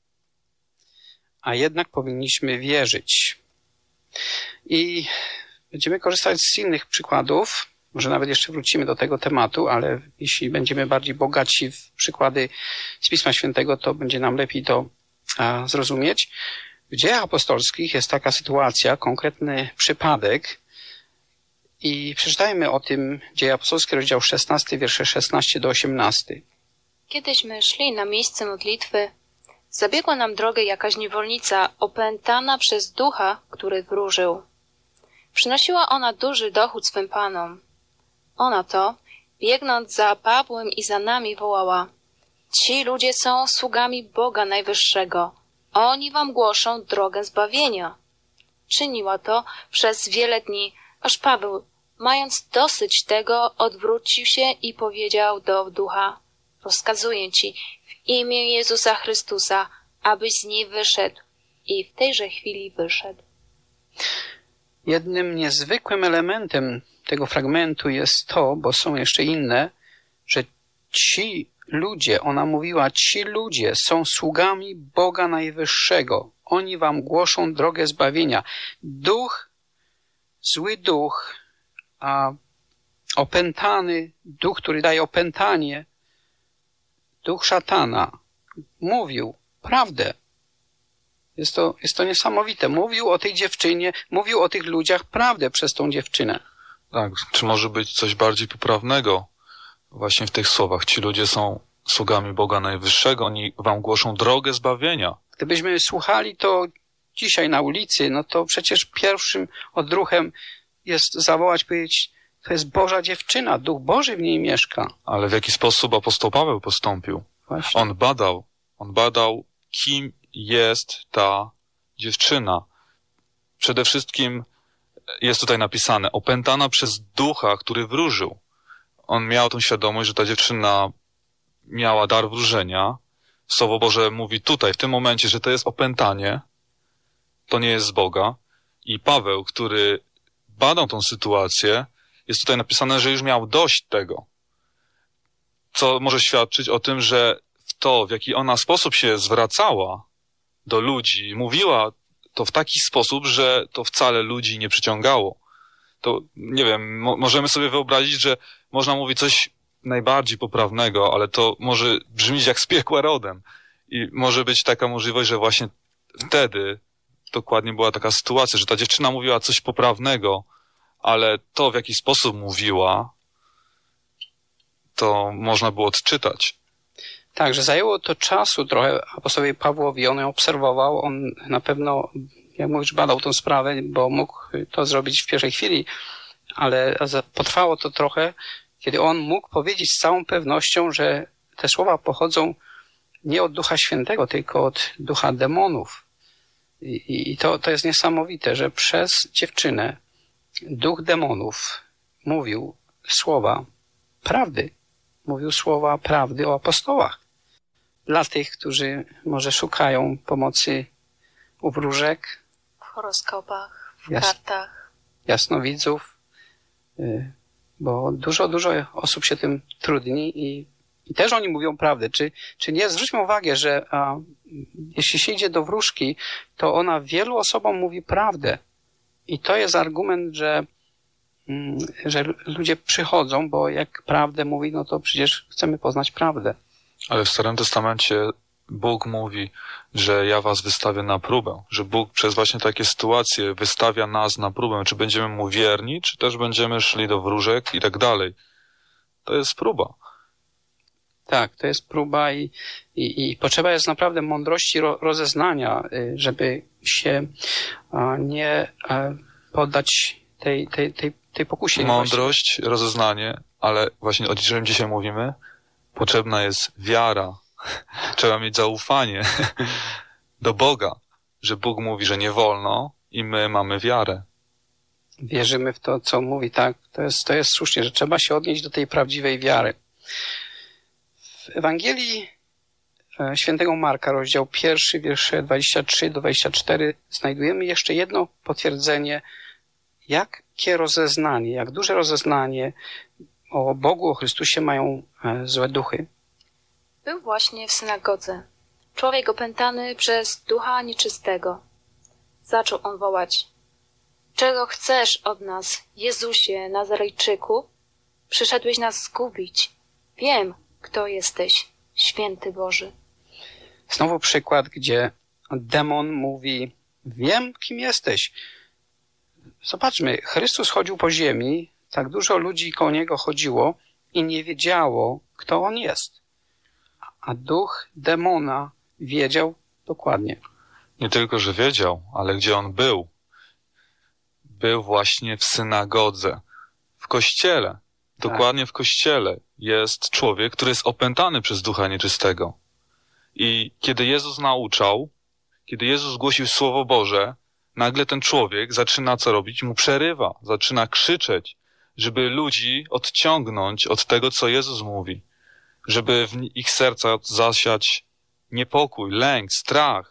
A jednak powinniśmy wierzyć. I będziemy korzystać z innych przykładów. Może nawet jeszcze wrócimy do tego tematu, ale jeśli będziemy bardziej bogaci w przykłady z Pisma Świętego, to będzie nam lepiej to zrozumieć. W Dziejach Apostolskich jest taka sytuacja, konkretny przypadek i przeczytajmy o tym Dzieje Apostolskie, rozdział 16, wiersze 16 do 18. Kiedyśmy szli na miejsce modlitwy, zabiegła nam drogę jakaś niewolnica opętana przez ducha, który wróżył. Przynosiła ona duży dochód swym panom. Ona to, biegnąc za Pawłem i za nami, wołała: ci ludzie są sługami Boga Najwyższego. Oni wam głoszą drogę zbawienia. Czyniła to przez wiele dni, aż Paweł, mając dosyć tego, odwrócił się i powiedział do ducha: rozkazuję ci w imię Jezusa Chrystusa, abyś z niej wyszedł. I w tejże chwili wyszedł. Jednym niezwykłym elementem tego fragmentu jest to, bo są jeszcze inne, że ci ludzie, ona mówiła, ci ludzie są sługami Boga Najwyższego. Oni wam głoszą drogę zbawienia. Duch, zły duch, opętany, duch, który daje opętanie, duch szatana, mówił prawdę. Jest to niesamowite. Mówił o tej dziewczynie, mówił o tych ludziach prawdę przez tą dziewczynę. Tak, czy może być coś bardziej poprawnego właśnie w tych słowach? Ci ludzie są sługami Boga Najwyższego, oni wam głoszą drogę zbawienia. Gdybyśmy słuchali to dzisiaj na ulicy, no to przecież pierwszym odruchem jest zawołać, powiedzieć: to jest Boża dziewczyna, Duch Boży w niej mieszka. Ale w jaki sposób apostoł Paweł postąpił? Właśnie. On badał, kim jest ta dziewczyna. Przede wszystkim jest tutaj napisane, opętana przez ducha, który wróżył. On miał tą świadomość, że ta dziewczyna miała dar wróżenia. Słowo Boże mówi tutaj, w tym momencie, że to jest opętanie, to nie jest z Boga. I Paweł, który badał tą sytuację, jest tutaj napisane, że już miał dość tego. Co może świadczyć o tym, że w jaki ona sposób się zwracała do ludzi, mówiła to w taki sposób, że to wcale ludzi nie przyciągało. To, nie wiem, możemy sobie wyobrazić, że można mówić coś najbardziej poprawnego, ale to może brzmieć jak z piekła rodem. I może być taka możliwość, że właśnie wtedy dokładnie była taka sytuacja, że ta dziewczyna mówiła coś poprawnego, ale to, w jaki sposób mówiła, to można było odczytać. Tak, że zajęło to czasu trochę apostołowi Pawłowi, on ją obserwował, on na pewno, jak mówisz, badał tę sprawę, bo mógł to zrobić w pierwszej chwili, ale potrwało to trochę, kiedy on mógł powiedzieć z całą pewnością, że te słowa pochodzą nie od Ducha Świętego, tylko od ducha demonów. I to jest niesamowite, że przez dziewczynę duch demonów mówił słowa prawdy. Mówił słowa prawdy o apostołach. Dla tych, którzy może szukają pomocy u wróżek, w horoskopach, w kartach, jasnowidzów, bo dużo osób się tym trudni i też oni mówią prawdę. Czy nie? Zwróćmy uwagę, że jeśli się idzie do wróżki, to ona wielu osobom mówi prawdę. I to jest argument, że ludzie przychodzą, bo jak prawdę mówi, no to przecież chcemy poznać prawdę. Ale w Starym Testamencie Bóg mówi, że ja was wystawię na próbę. Że Bóg przez właśnie takie sytuacje wystawia nas na próbę. Czy będziemy mu wierni, czy też będziemy szli do wróżek i tak dalej. To jest próba. Tak, to jest próba i potrzeba jest naprawdę mądrości rozeznania, żeby się nie poddać tej pokusie. Mądrość, rozeznanie, ale właśnie o czym dzisiaj mówimy, potrzebna jest wiara. Trzeba mieć zaufanie do Boga, że Bóg mówi, że nie wolno i my mamy wiarę. Wierzymy w to, co mówi, tak. To jest słusznie, że trzeba się odnieść do tej prawdziwej wiary. W Ewangelii Świętego Marka, rozdział 1, wiersze 23 do 24, znajdujemy jeszcze jedno potwierdzenie, jakie rozeznanie, jak duże rozeznanie o Bogu, o Chrystusie mają złe duchy. Był właśnie w synagodze. Człowiek opętany przez ducha nieczystego. Zaczął on wołać: czego chcesz od nas, Jezusie Nazarejczyku? Przyszedłeś nas zgubić. Wiem, kto jesteś, święty Boży. Znowu przykład, gdzie demon mówi: wiem, kim jesteś. Zobaczmy, Chrystus chodził po ziemi, tak dużo ludzi koło Niego chodziło i nie wiedziało, kto On jest. A duch demona wiedział dokładnie. Nie tylko, że wiedział, ale gdzie on był. Był właśnie w synagodze, w kościele. Dokładnie w kościele jest człowiek, który jest opętany przez ducha nieczystego. I kiedy Jezus nauczał, kiedy Jezus głosił Słowo Boże, nagle ten człowiek zaczyna co robić? Mu przerywa, zaczyna krzyczeć, żeby ludzi odciągnąć od tego, co Jezus mówi. Żeby w ich serca zasiać niepokój, lęk, strach.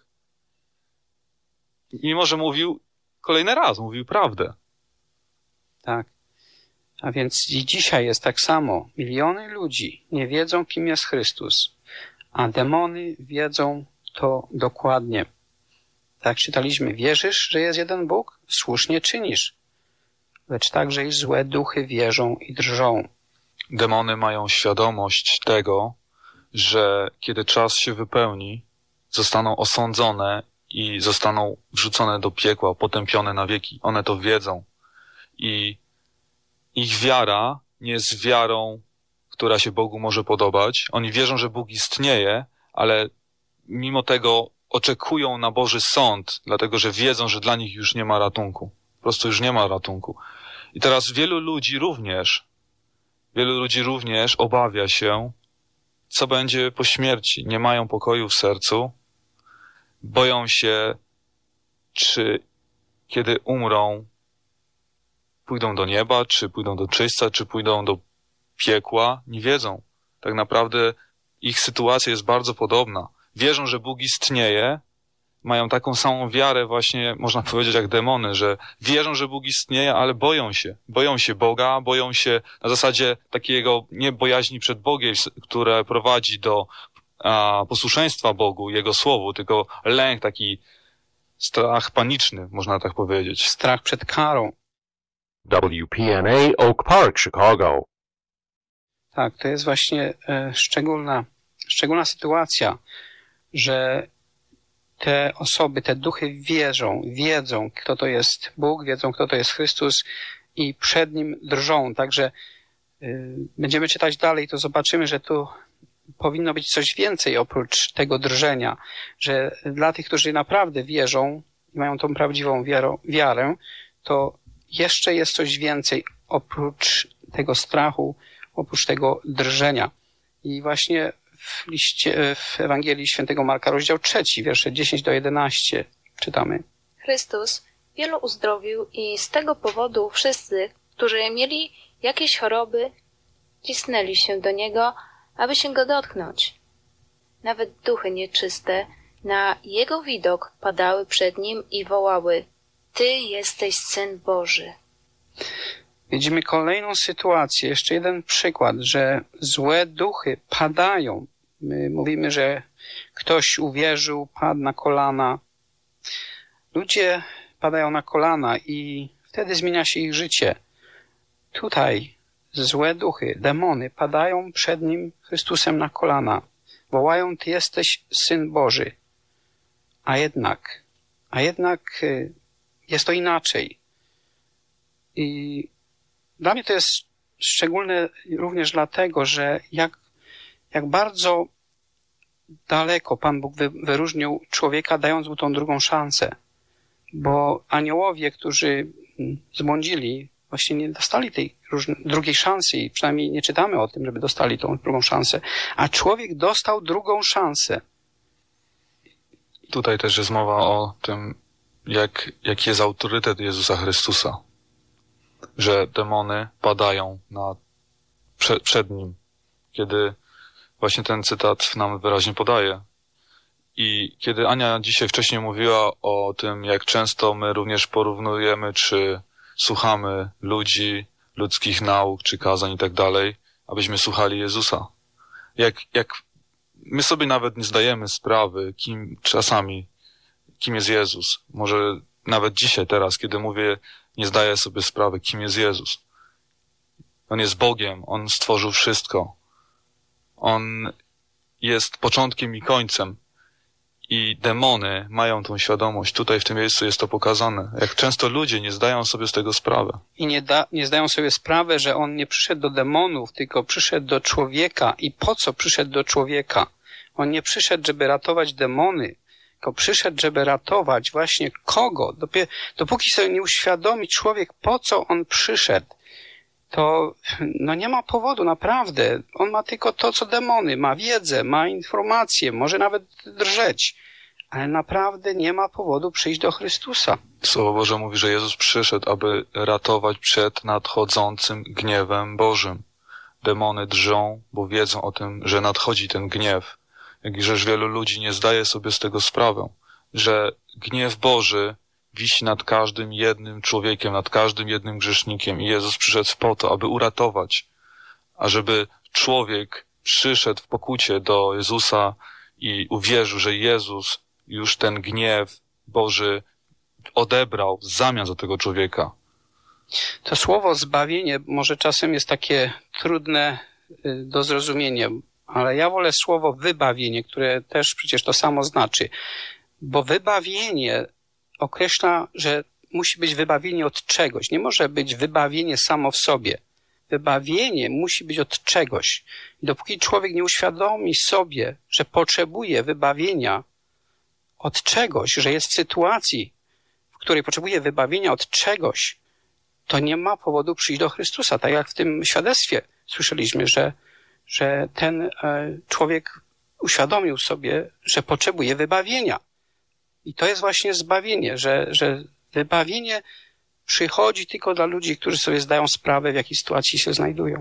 Mimo że mówił kolejny raz, mówił prawdę. Tak. A więc i dzisiaj jest tak samo. Miliony ludzi nie wiedzą, kim jest Chrystus, a demony wiedzą to dokładnie. Tak czytaliśmy: wierzysz, że jest jeden Bóg? Słusznie czynisz. Lecz także i złe duchy wierzą i drżą. Demony mają świadomość tego, że kiedy czas się wypełni, zostaną osądzone i zostaną wrzucone do piekła, potępione na wieki. One to wiedzą. I ich wiara nie jest wiarą, która się Bogu może podobać. Oni wierzą, że Bóg istnieje, ale mimo tego oczekują na Boży sąd, dlatego że wiedzą, że dla nich już nie ma ratunku. Po prostu już nie ma ratunku. I teraz wielu ludzi również obawia się, co będzie po śmierci. Nie mają pokoju w sercu. Boją się, czy kiedy umrą, pójdą do nieba, czy pójdą do czyśćca, czy pójdą do piekła. Nie wiedzą. Tak naprawdę ich sytuacja jest bardzo podobna. Wierzą, że Bóg istnieje, mają taką samą wiarę właśnie, można powiedzieć, jak demony, że wierzą, że Bóg istnieje, ale boją się. Boją się Boga, boją się na zasadzie takiego nie bojaźni przed Bogiem, które prowadzi do posłuszeństwa Bogu, Jego Słowu, tylko lęk, taki strach paniczny, można tak powiedzieć. Strach przed karą. WPNA Oak Park, Chicago. Tak, to jest właśnie szczególna sytuacja, że te osoby, te duchy wiedzą, kto to jest Bóg, wiedzą, kto to jest Chrystus i przed Nim drżą. Także będziemy czytać dalej, to zobaczymy, że tu powinno być coś więcej oprócz tego drżenia, że dla tych, którzy naprawdę wierzą i mają tą prawdziwą wiarę, to jeszcze jest coś więcej oprócz tego strachu, oprócz tego drżenia. I właśnie w Ewangelii Świętego Marka, rozdział 3, wiersze 10 do 11 czytamy. Chrystus wielu uzdrowił i z tego powodu wszyscy, którzy mieli jakieś choroby, cisnęli się do Niego, aby się Go dotknąć. Nawet duchy nieczyste na Jego widok padały przed Nim i wołały: Ty jesteś Syn Boży. Widzimy kolejną sytuację, jeszcze jeden przykład, że złe duchy padają. My mówimy, że ktoś uwierzył, padł na kolana. Ludzie padają na kolana i wtedy zmienia się ich życie. Tutaj złe duchy, demony padają przed Nim, Chrystusem, na kolana. Wołają: Ty jesteś Syn Boży. A jednak jest to inaczej. I dla mnie to jest szczególne również dlatego, że jak bardzo daleko Pan Bóg wyróżnił człowieka, dając mu tą drugą szansę. Bo aniołowie, którzy zbłądzili, właśnie nie dostali tej drugiej szansy i przynajmniej nie czytamy o tym, żeby dostali tą drugą szansę. A człowiek dostał drugą szansę. Tutaj też jest mowa o tym, jaki jest autorytet Jezusa Chrystusa. Że demony padają przed Nim. Kiedy właśnie ten cytat nam wyraźnie podaje. I kiedy Ania dzisiaj wcześniej mówiła o tym, jak często my również porównujemy, czy słuchamy ludzi, ludzkich nauk, czy kazań i tak dalej, abyśmy słuchali Jezusa. Jak My sobie nawet nie zdajemy sprawy, kim jest Jezus. Może nawet dzisiaj, teraz, kiedy mówię, nie zdaję sobie sprawy, kim jest Jezus. On jest Bogiem, On stworzył wszystko. On jest początkiem i końcem. I demony mają tą świadomość. Tutaj w tym miejscu jest to pokazane. Jak często ludzie nie zdają sobie z tego sprawy. I nie zdają sobie sprawy, że On nie przyszedł do demonów, tylko przyszedł do człowieka. I po co przyszedł do człowieka? On nie przyszedł, żeby ratować demony, tylko przyszedł, żeby ratować właśnie kogo? Dopóki sobie nie uświadomi człowiek, po co on przyszedł, to nie ma powodu, naprawdę. On ma tylko to, co demony. Ma wiedzę, ma informacje, może nawet drżeć. Ale naprawdę nie ma powodu przyjść do Chrystusa. Słowo Boże mówi, że Jezus przyszedł, aby ratować przed nadchodzącym gniewem Bożym. Demony drżą, bo wiedzą o tym, że nadchodzi ten gniew. Jak i że wielu ludzi nie zdaje sobie z tego sprawę, że gniew Boży wisi nad każdym jednym człowiekiem, nad każdym jednym grzesznikiem i Jezus przyszedł po to, aby uratować, a żeby człowiek przyszedł w pokucie do Jezusa i uwierzył, że Jezus już ten gniew Boży odebrał w zamian za tego człowieka. To słowo zbawienie może czasem jest takie trudne do zrozumienia, ale ja wolę słowo wybawienie, które też przecież to samo znaczy, bo wybawienie określa, że musi być wybawienie od czegoś. Nie może być wybawienie samo w sobie. Wybawienie musi być od czegoś. I dopóki człowiek nie uświadomi sobie, że potrzebuje wybawienia od czegoś, że jest w sytuacji, w której potrzebuje wybawienia od czegoś, to nie ma powodu przyjść do Chrystusa. Tak jak w tym świadectwie słyszeliśmy, że ten człowiek uświadomił sobie, że potrzebuje wybawienia. I to jest właśnie zbawienie, że wybawienie przychodzi tylko dla ludzi, którzy sobie zdają sprawę, w jakiej sytuacji się znajdują.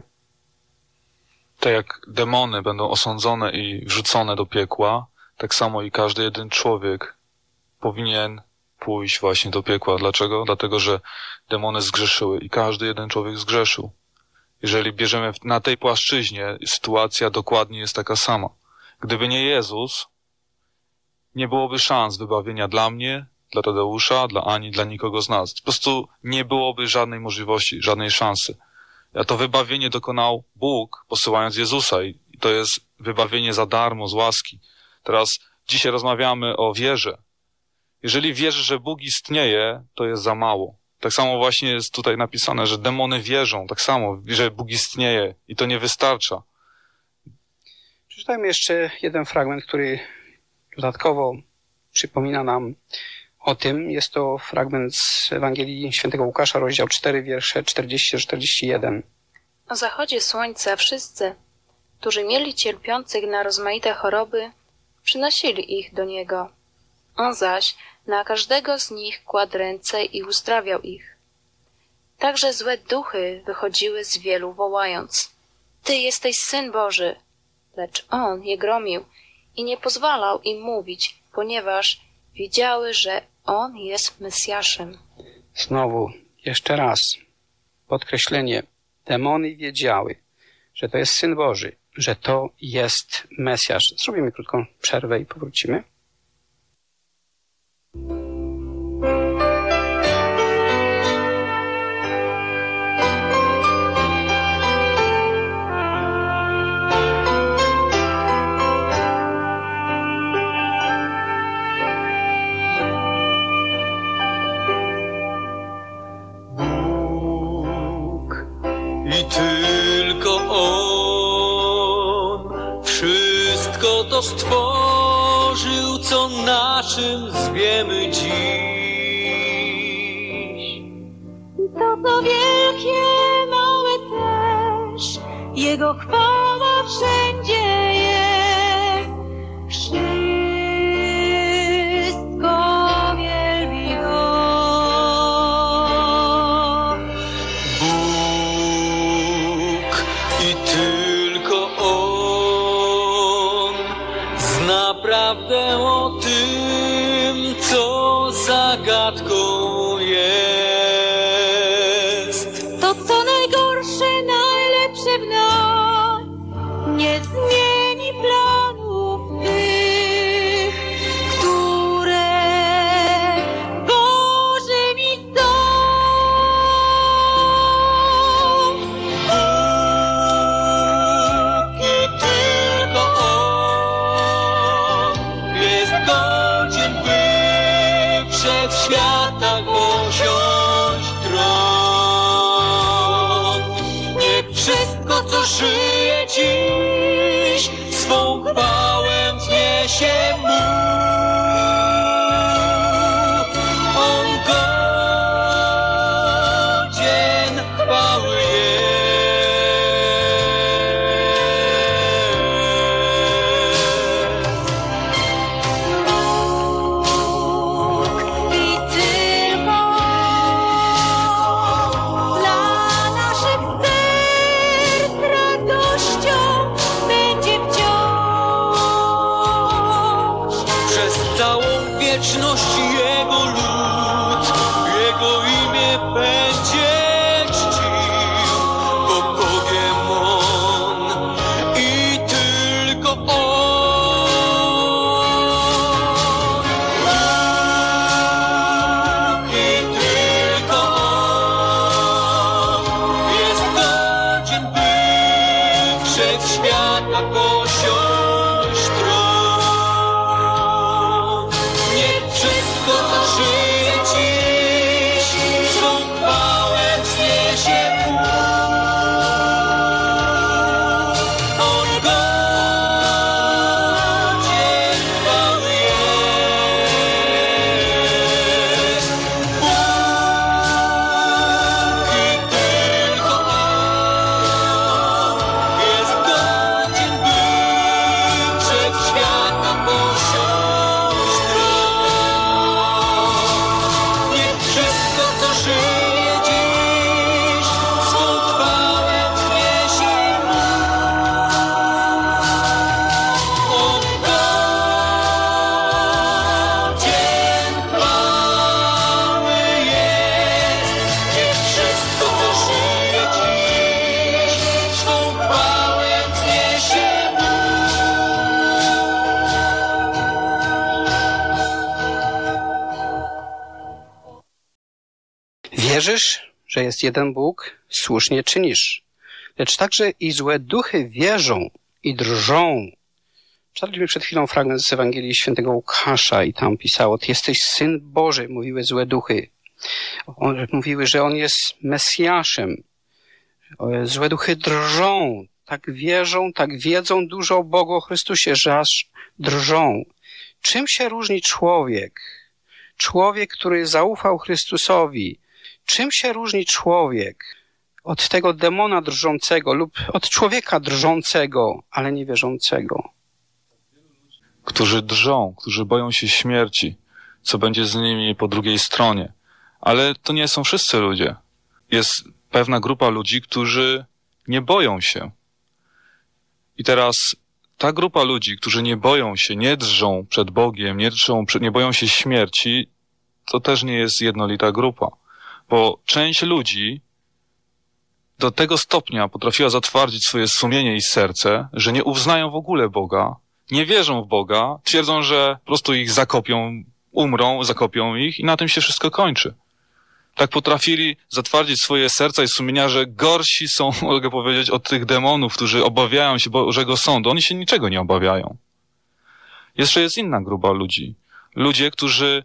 Tak jak demony będą osądzone i wrzucone do piekła, tak samo i każdy jeden człowiek powinien pójść właśnie do piekła. Dlaczego? Dlatego, że demony zgrzeszyły i każdy jeden człowiek zgrzeszył. Jeżeli bierzemy na tej płaszczyźnie, sytuacja dokładnie jest taka sama. Gdyby nie Jezus, nie byłoby szans wybawienia dla mnie, dla Tadeusza, dla Ani, dla nikogo z nas. Po prostu nie byłoby żadnej możliwości, żadnej szansy. A to wybawienie dokonał Bóg, posyłając Jezusa i to jest wybawienie za darmo, z łaski. Teraz dzisiaj rozmawiamy o wierze. Jeżeli wierzysz, że Bóg istnieje, to jest za mało. Tak samo właśnie jest tutaj napisane, że demony wierzą, tak samo, że Bóg istnieje i to nie wystarcza. Przeczytajmy jeszcze jeden fragment, który dodatkowo przypomina nam o tym. Jest to fragment z Ewangelii Świętego Łukasza, rozdział 4, wiersze 40-41. O zachodzie słońca wszyscy, którzy mieli cierpiących na rozmaite choroby, przynosili ich do Niego. On zaś na każdego z nich kładł ręce i uzdrawiał ich. Także złe duchy wychodziły z wielu, wołając: Ty jesteś Syn Boży! Lecz On je gromił i nie pozwalał im mówić, ponieważ wiedziały, że On jest Mesjaszem. Znowu, jeszcze raz, podkreślenie. Demony wiedziały, że to jest Syn Boży, że to jest Mesjasz. Zrobimy krótką przerwę i powrócimy. I tylko On wszystko to stworzył, co naszym zwiemy dziś. To co wielkie, małe też, Jego chwała wszędzie jest. Wszystko wielbi Go. I tylko On zna prawdę o tym, co zagadką jest. To co najgorsze, najlepsze w nas nie zmieni planu wszystko, co żyje dziś, swą chwałę wzniesie mu. On godzien chwały Jego lud, Jego imię będzie czcił, bo Bogiem On i tylko On. I tylko On jest godzien, by wszechświata posiąść tron. Niech wszystko, co żyje dziś, swą chwałę wzniesie mu. On godzien chwały jest. Bóg i tylko On jest godzien, by wszechświata posiąść tron. Niech wszystko, co żyje dziś, swą chwałę wzniesie mu. On godzien chwały jest. Niech wszystko, co żyje dziś, swą chwałę wzniesie mu. Wierzysz, że jest jeden Bóg? Słusznie czynisz. Lecz także i złe duchy wierzą i drżą. Czytaliśmy przed chwilą fragment z Ewangelii Świętego Łukasza i tam pisało: Ty jesteś Syn Boży, mówiły złe duchy. Mówiły, że On jest Mesjaszem. Złe duchy drżą. Tak wierzą, tak wiedzą dużo o Bogu, o Chrystusie, że aż drżą. Czym się różni człowiek? Człowiek, który zaufał Chrystusowi. Czym się różni człowiek od tego demona drżącego lub od człowieka drżącego, ale niewierzącego? Którzy drżą, którzy boją się śmierci, co będzie z nimi po drugiej stronie. Ale to nie są wszyscy ludzie. Jest pewna grupa ludzi, którzy nie boją się. I teraz ta grupa ludzi, którzy nie boją się, nie drżą przed Bogiem, nie boją się śmierci, to też nie jest jednolita grupa. Bo część ludzi do tego stopnia potrafiła zatwardzić swoje sumienie i serce, że nie uznają w ogóle Boga, nie wierzą w Boga, twierdzą, że po prostu ich zakopią, umrą, zakopią ich i na tym się wszystko kończy. Tak potrafili zatwardzić swoje serca i sumienia, że gorsi są, mogę powiedzieć, od tych demonów, którzy obawiają się Bożego Sądu. Oni się niczego nie obawiają. Jeszcze jest inna grupa ludzi. Ludzie, którzy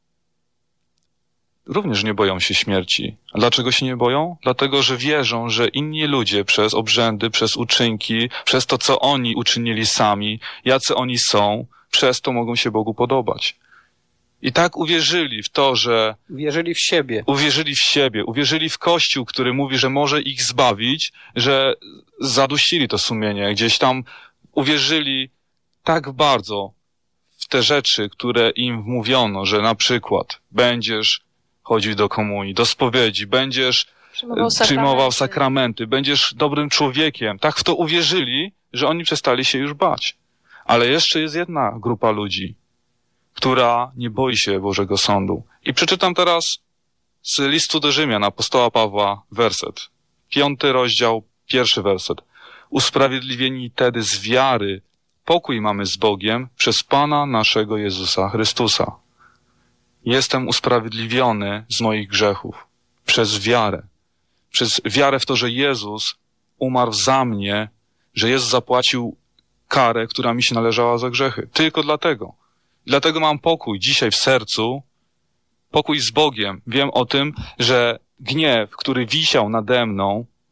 również nie boją się śmierci. A dlaczego się nie boją? Dlatego, że wierzą, że inni ludzie przez obrzędy, przez uczynki, przez to, co oni uczynili sami, jacy oni są, przez to mogą się Bogu podobać. I tak uwierzyli w to, że... Uwierzyli w siebie. Uwierzyli w Kościół, który mówi, że może ich zbawić, że zaduścili to sumienie. Gdzieś tam uwierzyli tak bardzo w te rzeczy, które im wmówiono, że na przykład będziesz chodził do komunii, do spowiedzi, będziesz przyjmował sakramenty, będziesz dobrym człowiekiem. Tak w to uwierzyli, że oni przestali się już bać. Ale jeszcze jest jedna grupa ludzi, która nie boi się Bożego Sądu. I przeczytam teraz z listu do Rzymian apostoła Pawła werset. 5 rozdział, 1 werset. Usprawiedliwieni tedy z wiary, pokój mamy z Bogiem przez Pana naszego Jezusa Chrystusa. Jestem usprawiedliwiony z moich grzechów przez wiarę. Przez wiarę w to, że Jezus umarł za mnie, że Jezus zapłacił karę, która mi się należała za grzechy. Tylko dlatego. Dlatego mam pokój dzisiaj w sercu, pokój z Bogiem. Wiem o tym, że gniew, który wisiał nade mną,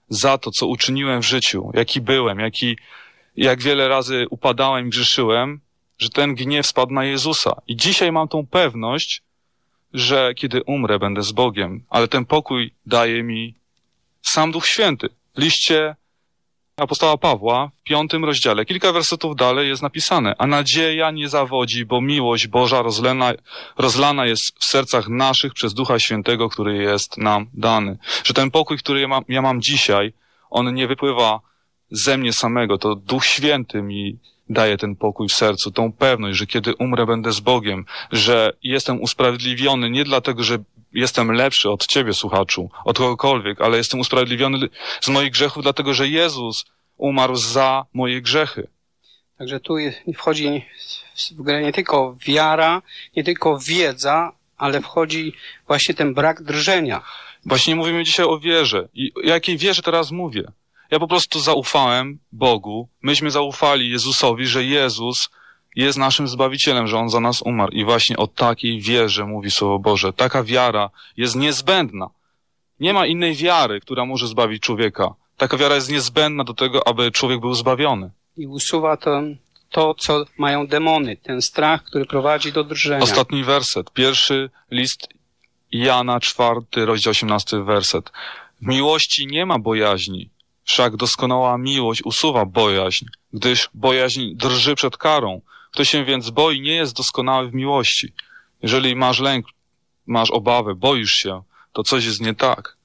za to, co uczyniłem w życiu, jaki byłem, jak wiele razy upadałem i grzeszyłem, że ten gniew spadł na Jezusa. I dzisiaj mam tą pewność, że kiedy umrę, będę z Bogiem, ale ten pokój daje mi sam Duch Święty. W liście apostoła Pawła w 5 rozdziale, kilka wersetów dalej jest napisane: a nadzieja nie zawodzi, bo miłość Boża rozlana jest w sercach naszych przez Ducha Świętego, który jest nam dany. Że ten pokój, który ja mam dzisiaj, on nie wypływa ze mnie samego, to Duch Święty mi daje ten pokój w sercu, tą pewność, że kiedy umrę, będę z Bogiem, że jestem usprawiedliwiony nie dlatego, że jestem lepszy od ciebie, słuchaczu, od kogokolwiek, ale jestem usprawiedliwiony z moich grzechów, dlatego że Jezus umarł za moje grzechy. Także tu wchodzi w grę nie tylko wiara, nie tylko wiedza, ale wchodzi właśnie ten brak drżenia. Właśnie mówimy dzisiaj o wierze. I o jakiej wierze teraz mówię? Ja po prostu zaufałem Bogu, myśmy zaufali Jezusowi, że Jezus jest naszym Zbawicielem, że On za nas umarł. I właśnie o takiej wierze mówi Słowo Boże. Taka wiara jest niezbędna. Nie ma innej wiary, która może zbawić człowieka. Taka wiara jest niezbędna do tego, aby człowiek był zbawiony. I usuwa to, co mają demony, ten strach, który prowadzi do drżenia. Ostatni werset. 1 list Jana, 4 rozdział 18 werset. W miłości nie ma bojaźni, wszak doskonała miłość usuwa bojaźń, gdyż bojaźń drży przed karą. Kto się więc boi, nie jest doskonały w miłości. Jeżeli masz lęk, masz obawę, boisz się, to coś jest nie tak.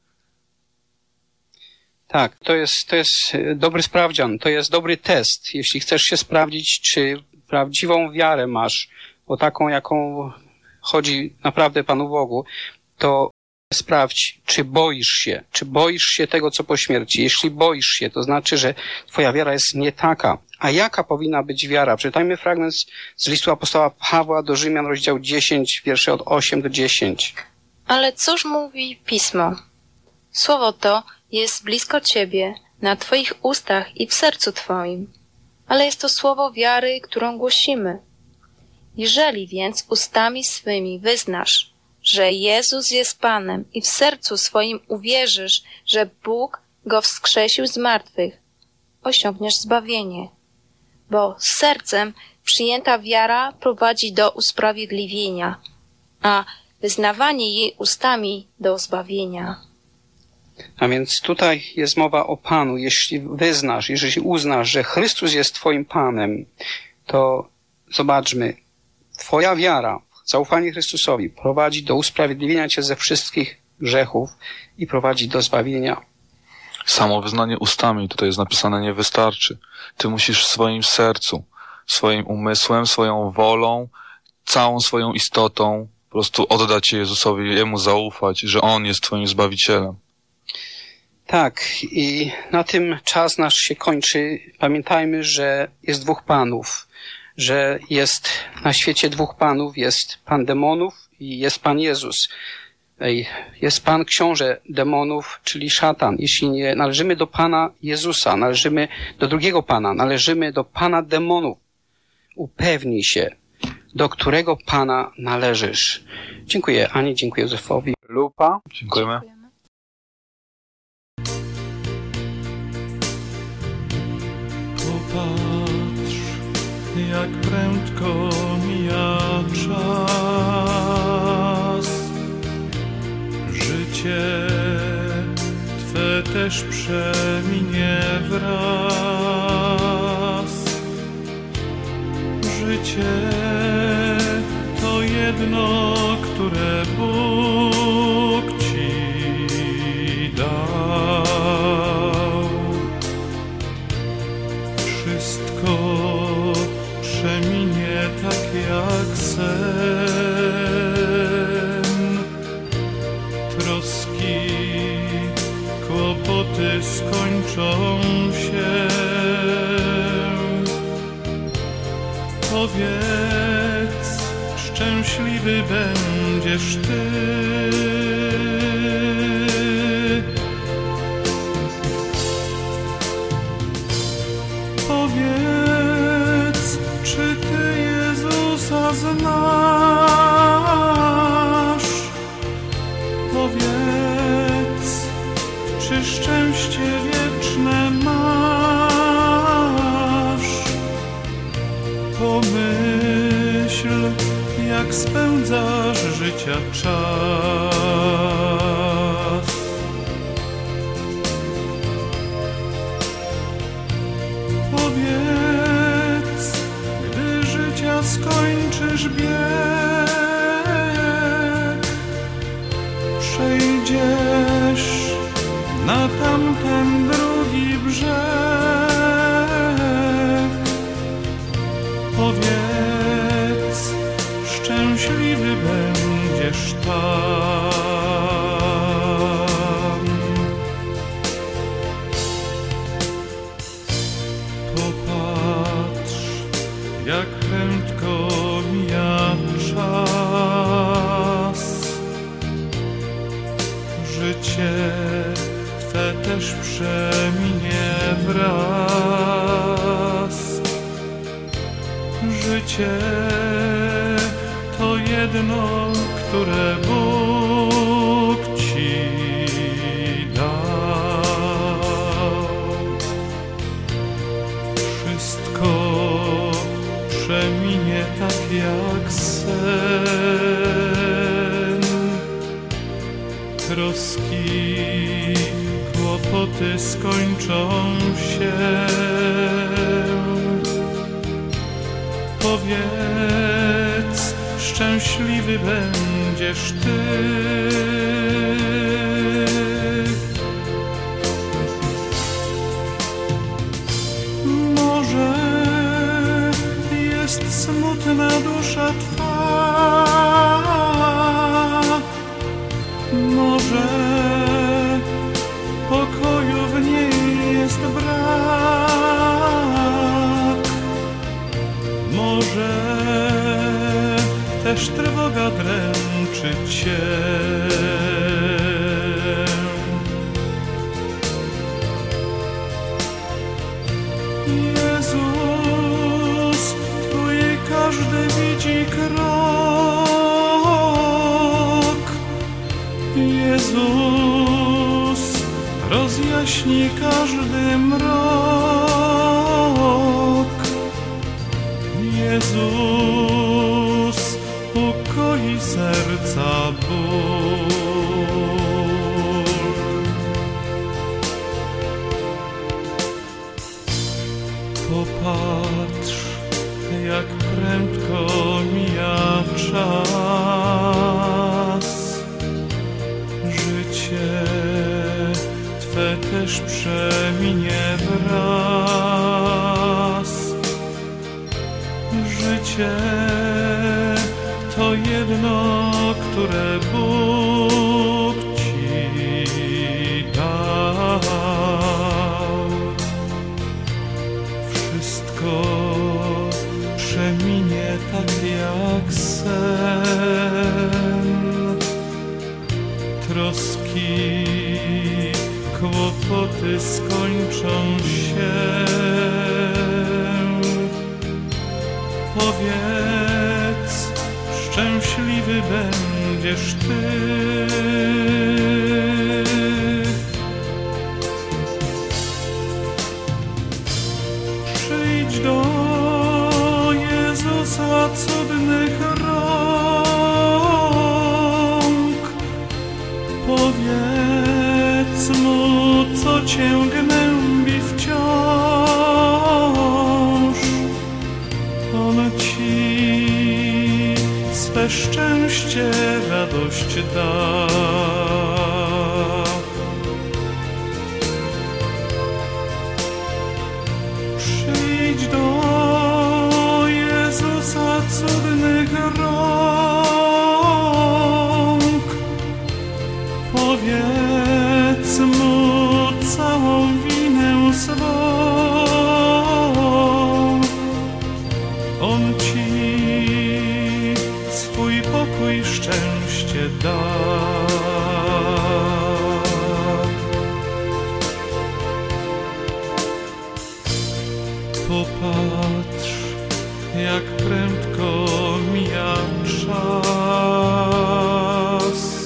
Tak, to jest dobry sprawdzian, to jest dobry test. Jeśli chcesz się sprawdzić, czy prawdziwą wiarę masz, o taką, jaką chodzi naprawdę Panu Bogu, to sprawdź, czy boisz się tego, co po śmierci. Jeśli boisz się, to znaczy, że twoja wiara jest nie taka. A jaka powinna być wiara? Przeczytajmy fragment z listu apostoła Pawła do Rzymian, rozdział 10, wiersze od 8 do 10. Ale cóż mówi Pismo? Słowo to jest blisko ciebie, na twoich ustach i w sercu twoim. Ale jest to słowo wiary, którą głosimy. Jeżeli więc ustami swymi wyznasz, że Jezus jest Panem i w sercu swoim uwierzysz, że Bóg Go wskrzesił z martwych, osiągniesz zbawienie. Bo z sercem przyjęta wiara prowadzi do usprawiedliwienia, a wyznawanie jej ustami do zbawienia. A więc tutaj jest mowa o Panu. Jeśli wyznasz, jeżeli uznasz, że Chrystus jest twoim Panem, to zobaczmy, twoja wiara, zaufanie Chrystusowi prowadzi do usprawiedliwienia cię ze wszystkich grzechów i prowadzi do zbawienia. Samo wyznanie ustami, tutaj jest napisane, nie wystarczy. Ty musisz w swoim sercu, swoim umysłem, swoją wolą, całą swoją istotą po prostu oddać się Jezusowi, Jemu zaufać, że On jest twoim Zbawicielem. Tak, i na tym czas nasz się kończy. Pamiętajmy, że jest dwóch Panów, że jest na świecie dwóch Panów, jest Pan demonów i jest Pan Jezus. Jest Pan książę demonów, czyli szatan. Jeśli nie należymy do Pana Jezusa, należymy do drugiego Pana, należymy do Pana demonów. Upewnij się, do którego Pana należysz. Dziękuję Ani, dziękuję Józefowi. Lupa. Dziękujemy. Popatrz, jak prędko mija czas. Życie Twe też przeminie wraz. Życie to jedno, które Bóg Ci dał. Wszystko przeminie tak jak sen. Troski, kłopoty skończą się. Powiedz, szczęśliwy będziesz Ty. Powiedz, czy Ty Jezusa znasz? Powiedz, czy szczęście wiesz? życia czas. Powiedz, gdy życia skończysz bieg, przejdziesz na tamten drugi brzeg. Powiedz, szczęśliwy będziesz tam. Popatrz, jak prędko mija czas. Życie Twe też przeminie wraz. Życie to jedno, które Bóg Ci dał. Wszystko przeminie tak jak sen. Troski, kłopoty skończą się. Powiedz, szczęśliwy będziesz Ty. Może jest smutna dusza Twa, może pokoju w niej jest brak, może też trwoga dręczy Cię. Jezus, Twój każdy widzi krok. Jezus rozjaśni każdy mrok. Jezus ukoi serca ból. Popatrz, jak prędko mija czas. Życie Twe też przeminie wraz. Życie to jedno, które Bóg Ci dał. Wszystko przeminie tak jak sen. Troski, kłopoty skończą się. Powiedz, szczęśliwy będziesz Ty. Przyjdź do Jezusa cudnych rąk. Powiedz Mu, co Cię gnębi wciąż. On Ci swe szczęście, radość da. Przyjdź do Jezusa cudnych rąk. Powiedz Mu całą winę swą. On Ci swój pokój, szczęście da. Popatrz, jak prędko mija czas.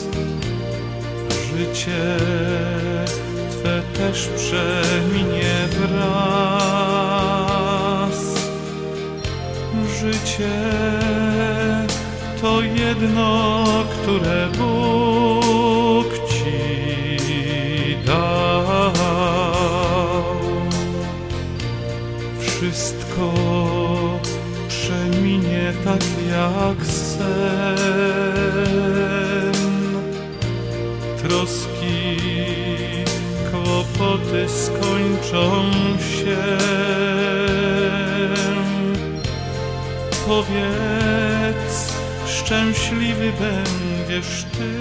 Życie Twe też przeminie wraz. Życie to jedno, które Bóg ci dał. Wszystko przeminie tak jak sen. Troski, kłopoty skończą się. Powiedz, szczęśliwy będziesz Ty.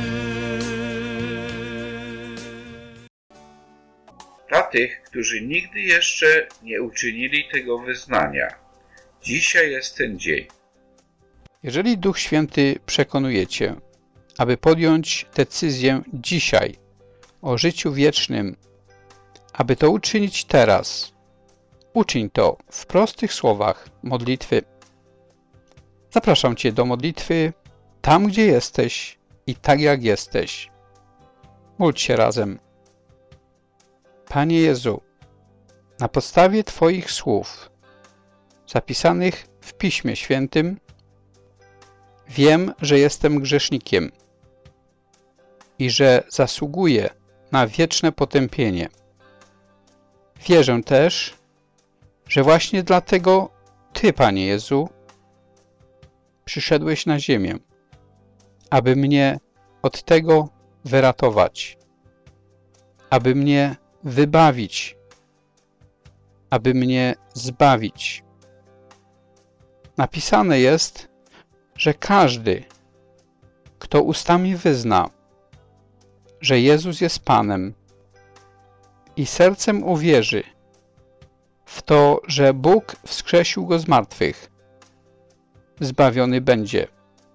Dla tych, którzy nigdy jeszcze nie uczynili tego wyznania, dzisiaj jest ten dzień. Jeżeli Duch Święty przekonuje Cię, aby podjąć decyzję dzisiaj o życiu wiecznym, aby to uczynić teraz, uczyń to w prostych słowach modlitwy. Zapraszam Cię do modlitwy tam, gdzie jesteś i tak jak jesteś. Módl się razem. Panie Jezu, na podstawie Twoich słów zapisanych w Piśmie Świętym wiem, że jestem grzesznikiem i że zasługuję na wieczne potępienie. Wierzę też, że właśnie dlatego Ty, Panie Jezu, przyszedłeś na ziemię, aby mnie od tego wyratować, aby mnie wybawić, aby mnie zbawić. Napisane jest, że każdy, kto ustami wyzna, że Jezus jest Panem i sercem uwierzy w to, że Bóg wskrzesił Go z martwych, zbawiony będzie,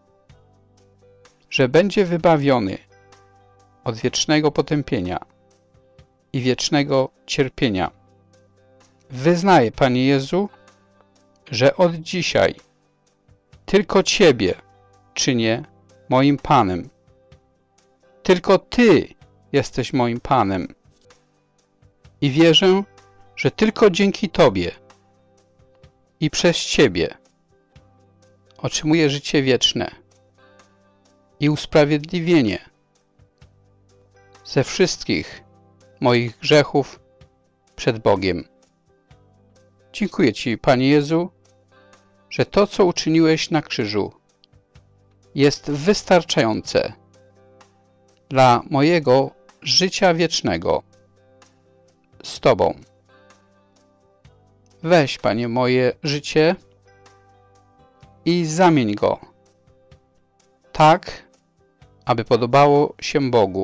że będzie wybawiony od wiecznego potępienia i wiecznego cierpienia. Wyznaję, Panie Jezu, że od dzisiaj tylko Ciebie czynię moim Panem. Tylko Ty jesteś moim Panem. I wierzę, że tylko dzięki Tobie i przez Ciebie otrzymuję życie wieczne i usprawiedliwienie ze wszystkich moich grzechów przed Bogiem. Dziękuję Ci, Panie Jezu, że to, co uczyniłeś na krzyżu, jest wystarczające dla mojego życia wiecznego z Tobą. Weź, Panie, moje życie i zamień go tak, aby podobało się Bogu.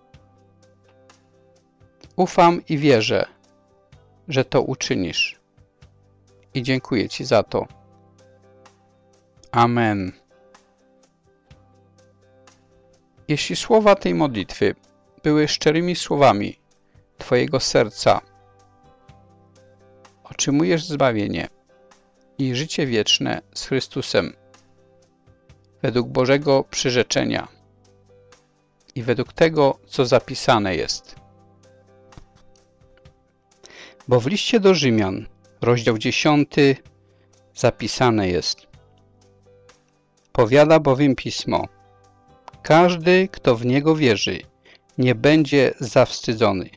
Ufam i wierzę, że to uczynisz. I dziękuję Ci za to. Amen. Jeśli słowa tej modlitwy były szczerymi słowami Twojego serca, otrzymujesz zbawienie i życie wieczne z Chrystusem według Bożego przyrzeczenia i według tego, co zapisane jest. Bo w liście do Rzymian, rozdział 10, zapisane jest: powiada bowiem Pismo: każdy, kto w Niego wierzy, nie będzie zawstydzony.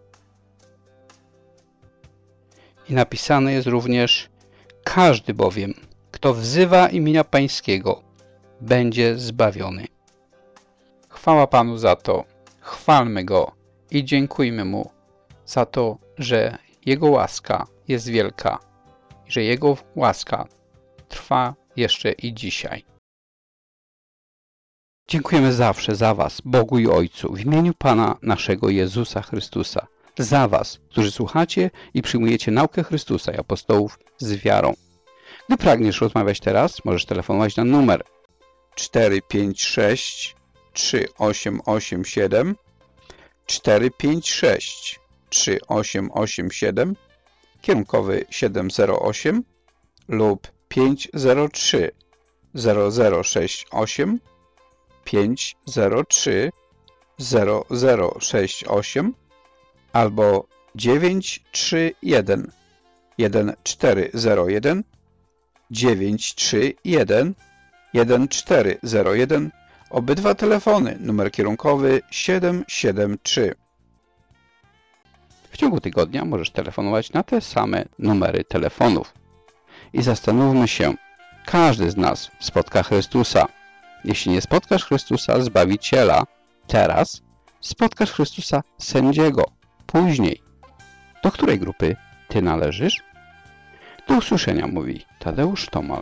I napisane jest również: każdy bowiem, kto wzywa imienia Pańskiego, będzie zbawiony. Chwała Panu za to, chwalmy Go i dziękujmy Mu za to, że Jego łaska jest wielka i że Jego łaska trwa jeszcze i dzisiaj. Dziękujemy zawsze za Was, Bogu i Ojcu, w imieniu Pana naszego Jezusa Chrystusa, za Was, którzy słuchacie i przyjmujecie naukę Chrystusa i apostołów z wiarą. Gdy pragniesz rozmawiać teraz, możesz telefonować na numer 456 3887 456 3887 kierunkowy 708 lub 503 0068 503 0068 albo 931 1401 931 1401 Obydwa telefony, numer kierunkowy 773. W ciągu tygodnia możesz telefonować na te same numery telefonów. I zastanówmy się, każdy z nas spotka Chrystusa. Jeśli nie spotkasz Chrystusa, Zbawiciela, teraz spotkasz Chrystusa, Sędziego, później. Do której grupy ty należysz? Do usłyszenia, mówi Tadeusz Tomal.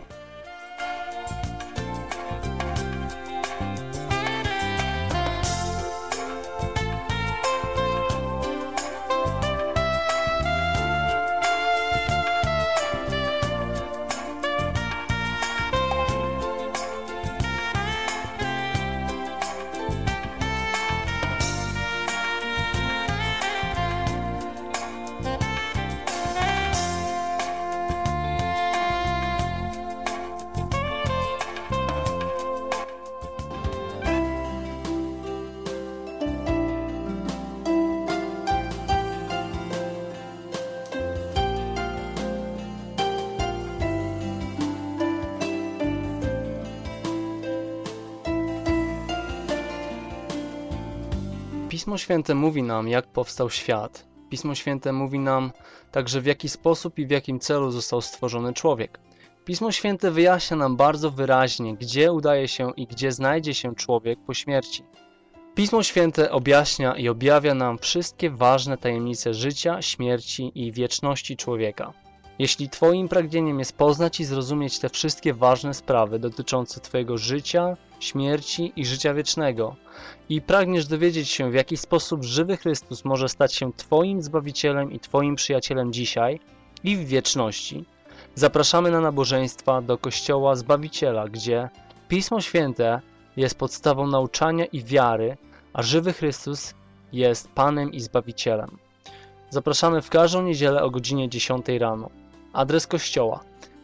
Pismo Święte mówi nam, jak powstał świat. Pismo Święte mówi nam także, w jaki sposób i w jakim celu został stworzony człowiek. Pismo Święte wyjaśnia nam bardzo wyraźnie, gdzie udaje się i gdzie znajdzie się człowiek po śmierci. Pismo Święte objaśnia i objawia nam wszystkie ważne tajemnice życia, śmierci i wieczności człowieka. Jeśli Twoim pragnieniem jest poznać i zrozumieć te wszystkie ważne sprawy dotyczące Twojego życia, śmierci i życia wiecznego i pragniesz dowiedzieć się, w jaki sposób żywy Chrystus może stać się Twoim Zbawicielem i Twoim przyjacielem dzisiaj i w wieczności, zapraszamy na nabożeństwa do Kościoła Zbawiciela, gdzie Pismo Święte jest podstawą nauczania i wiary, a żywy Chrystus jest Panem i Zbawicielem. Zapraszamy w każdą niedzielę o godzinie 10 rano. Adres kościoła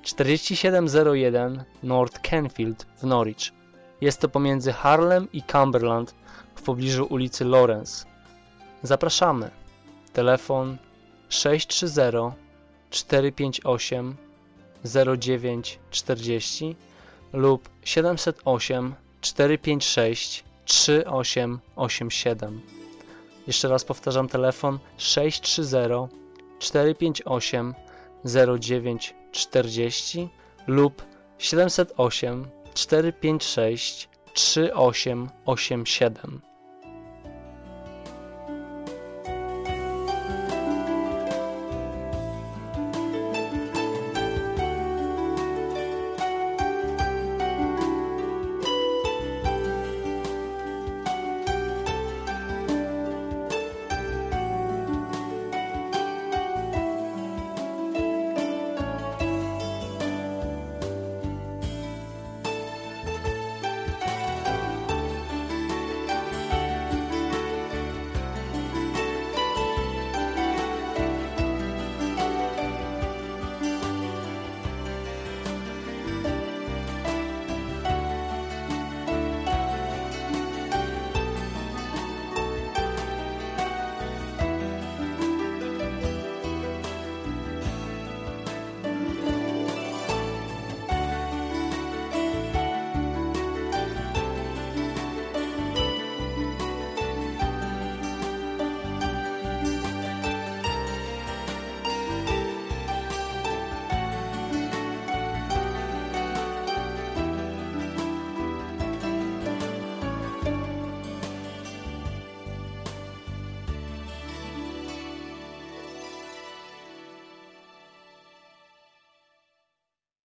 4701 North Canfield w Norwich. Jest to pomiędzy Harlem i Cumberland w pobliżu ulicy Lawrence. Zapraszamy. Telefon 630 458 0940 lub 708 456 3887. Jeszcze raz powtarzam, telefon 630 458 0940 lub 708 456 3887.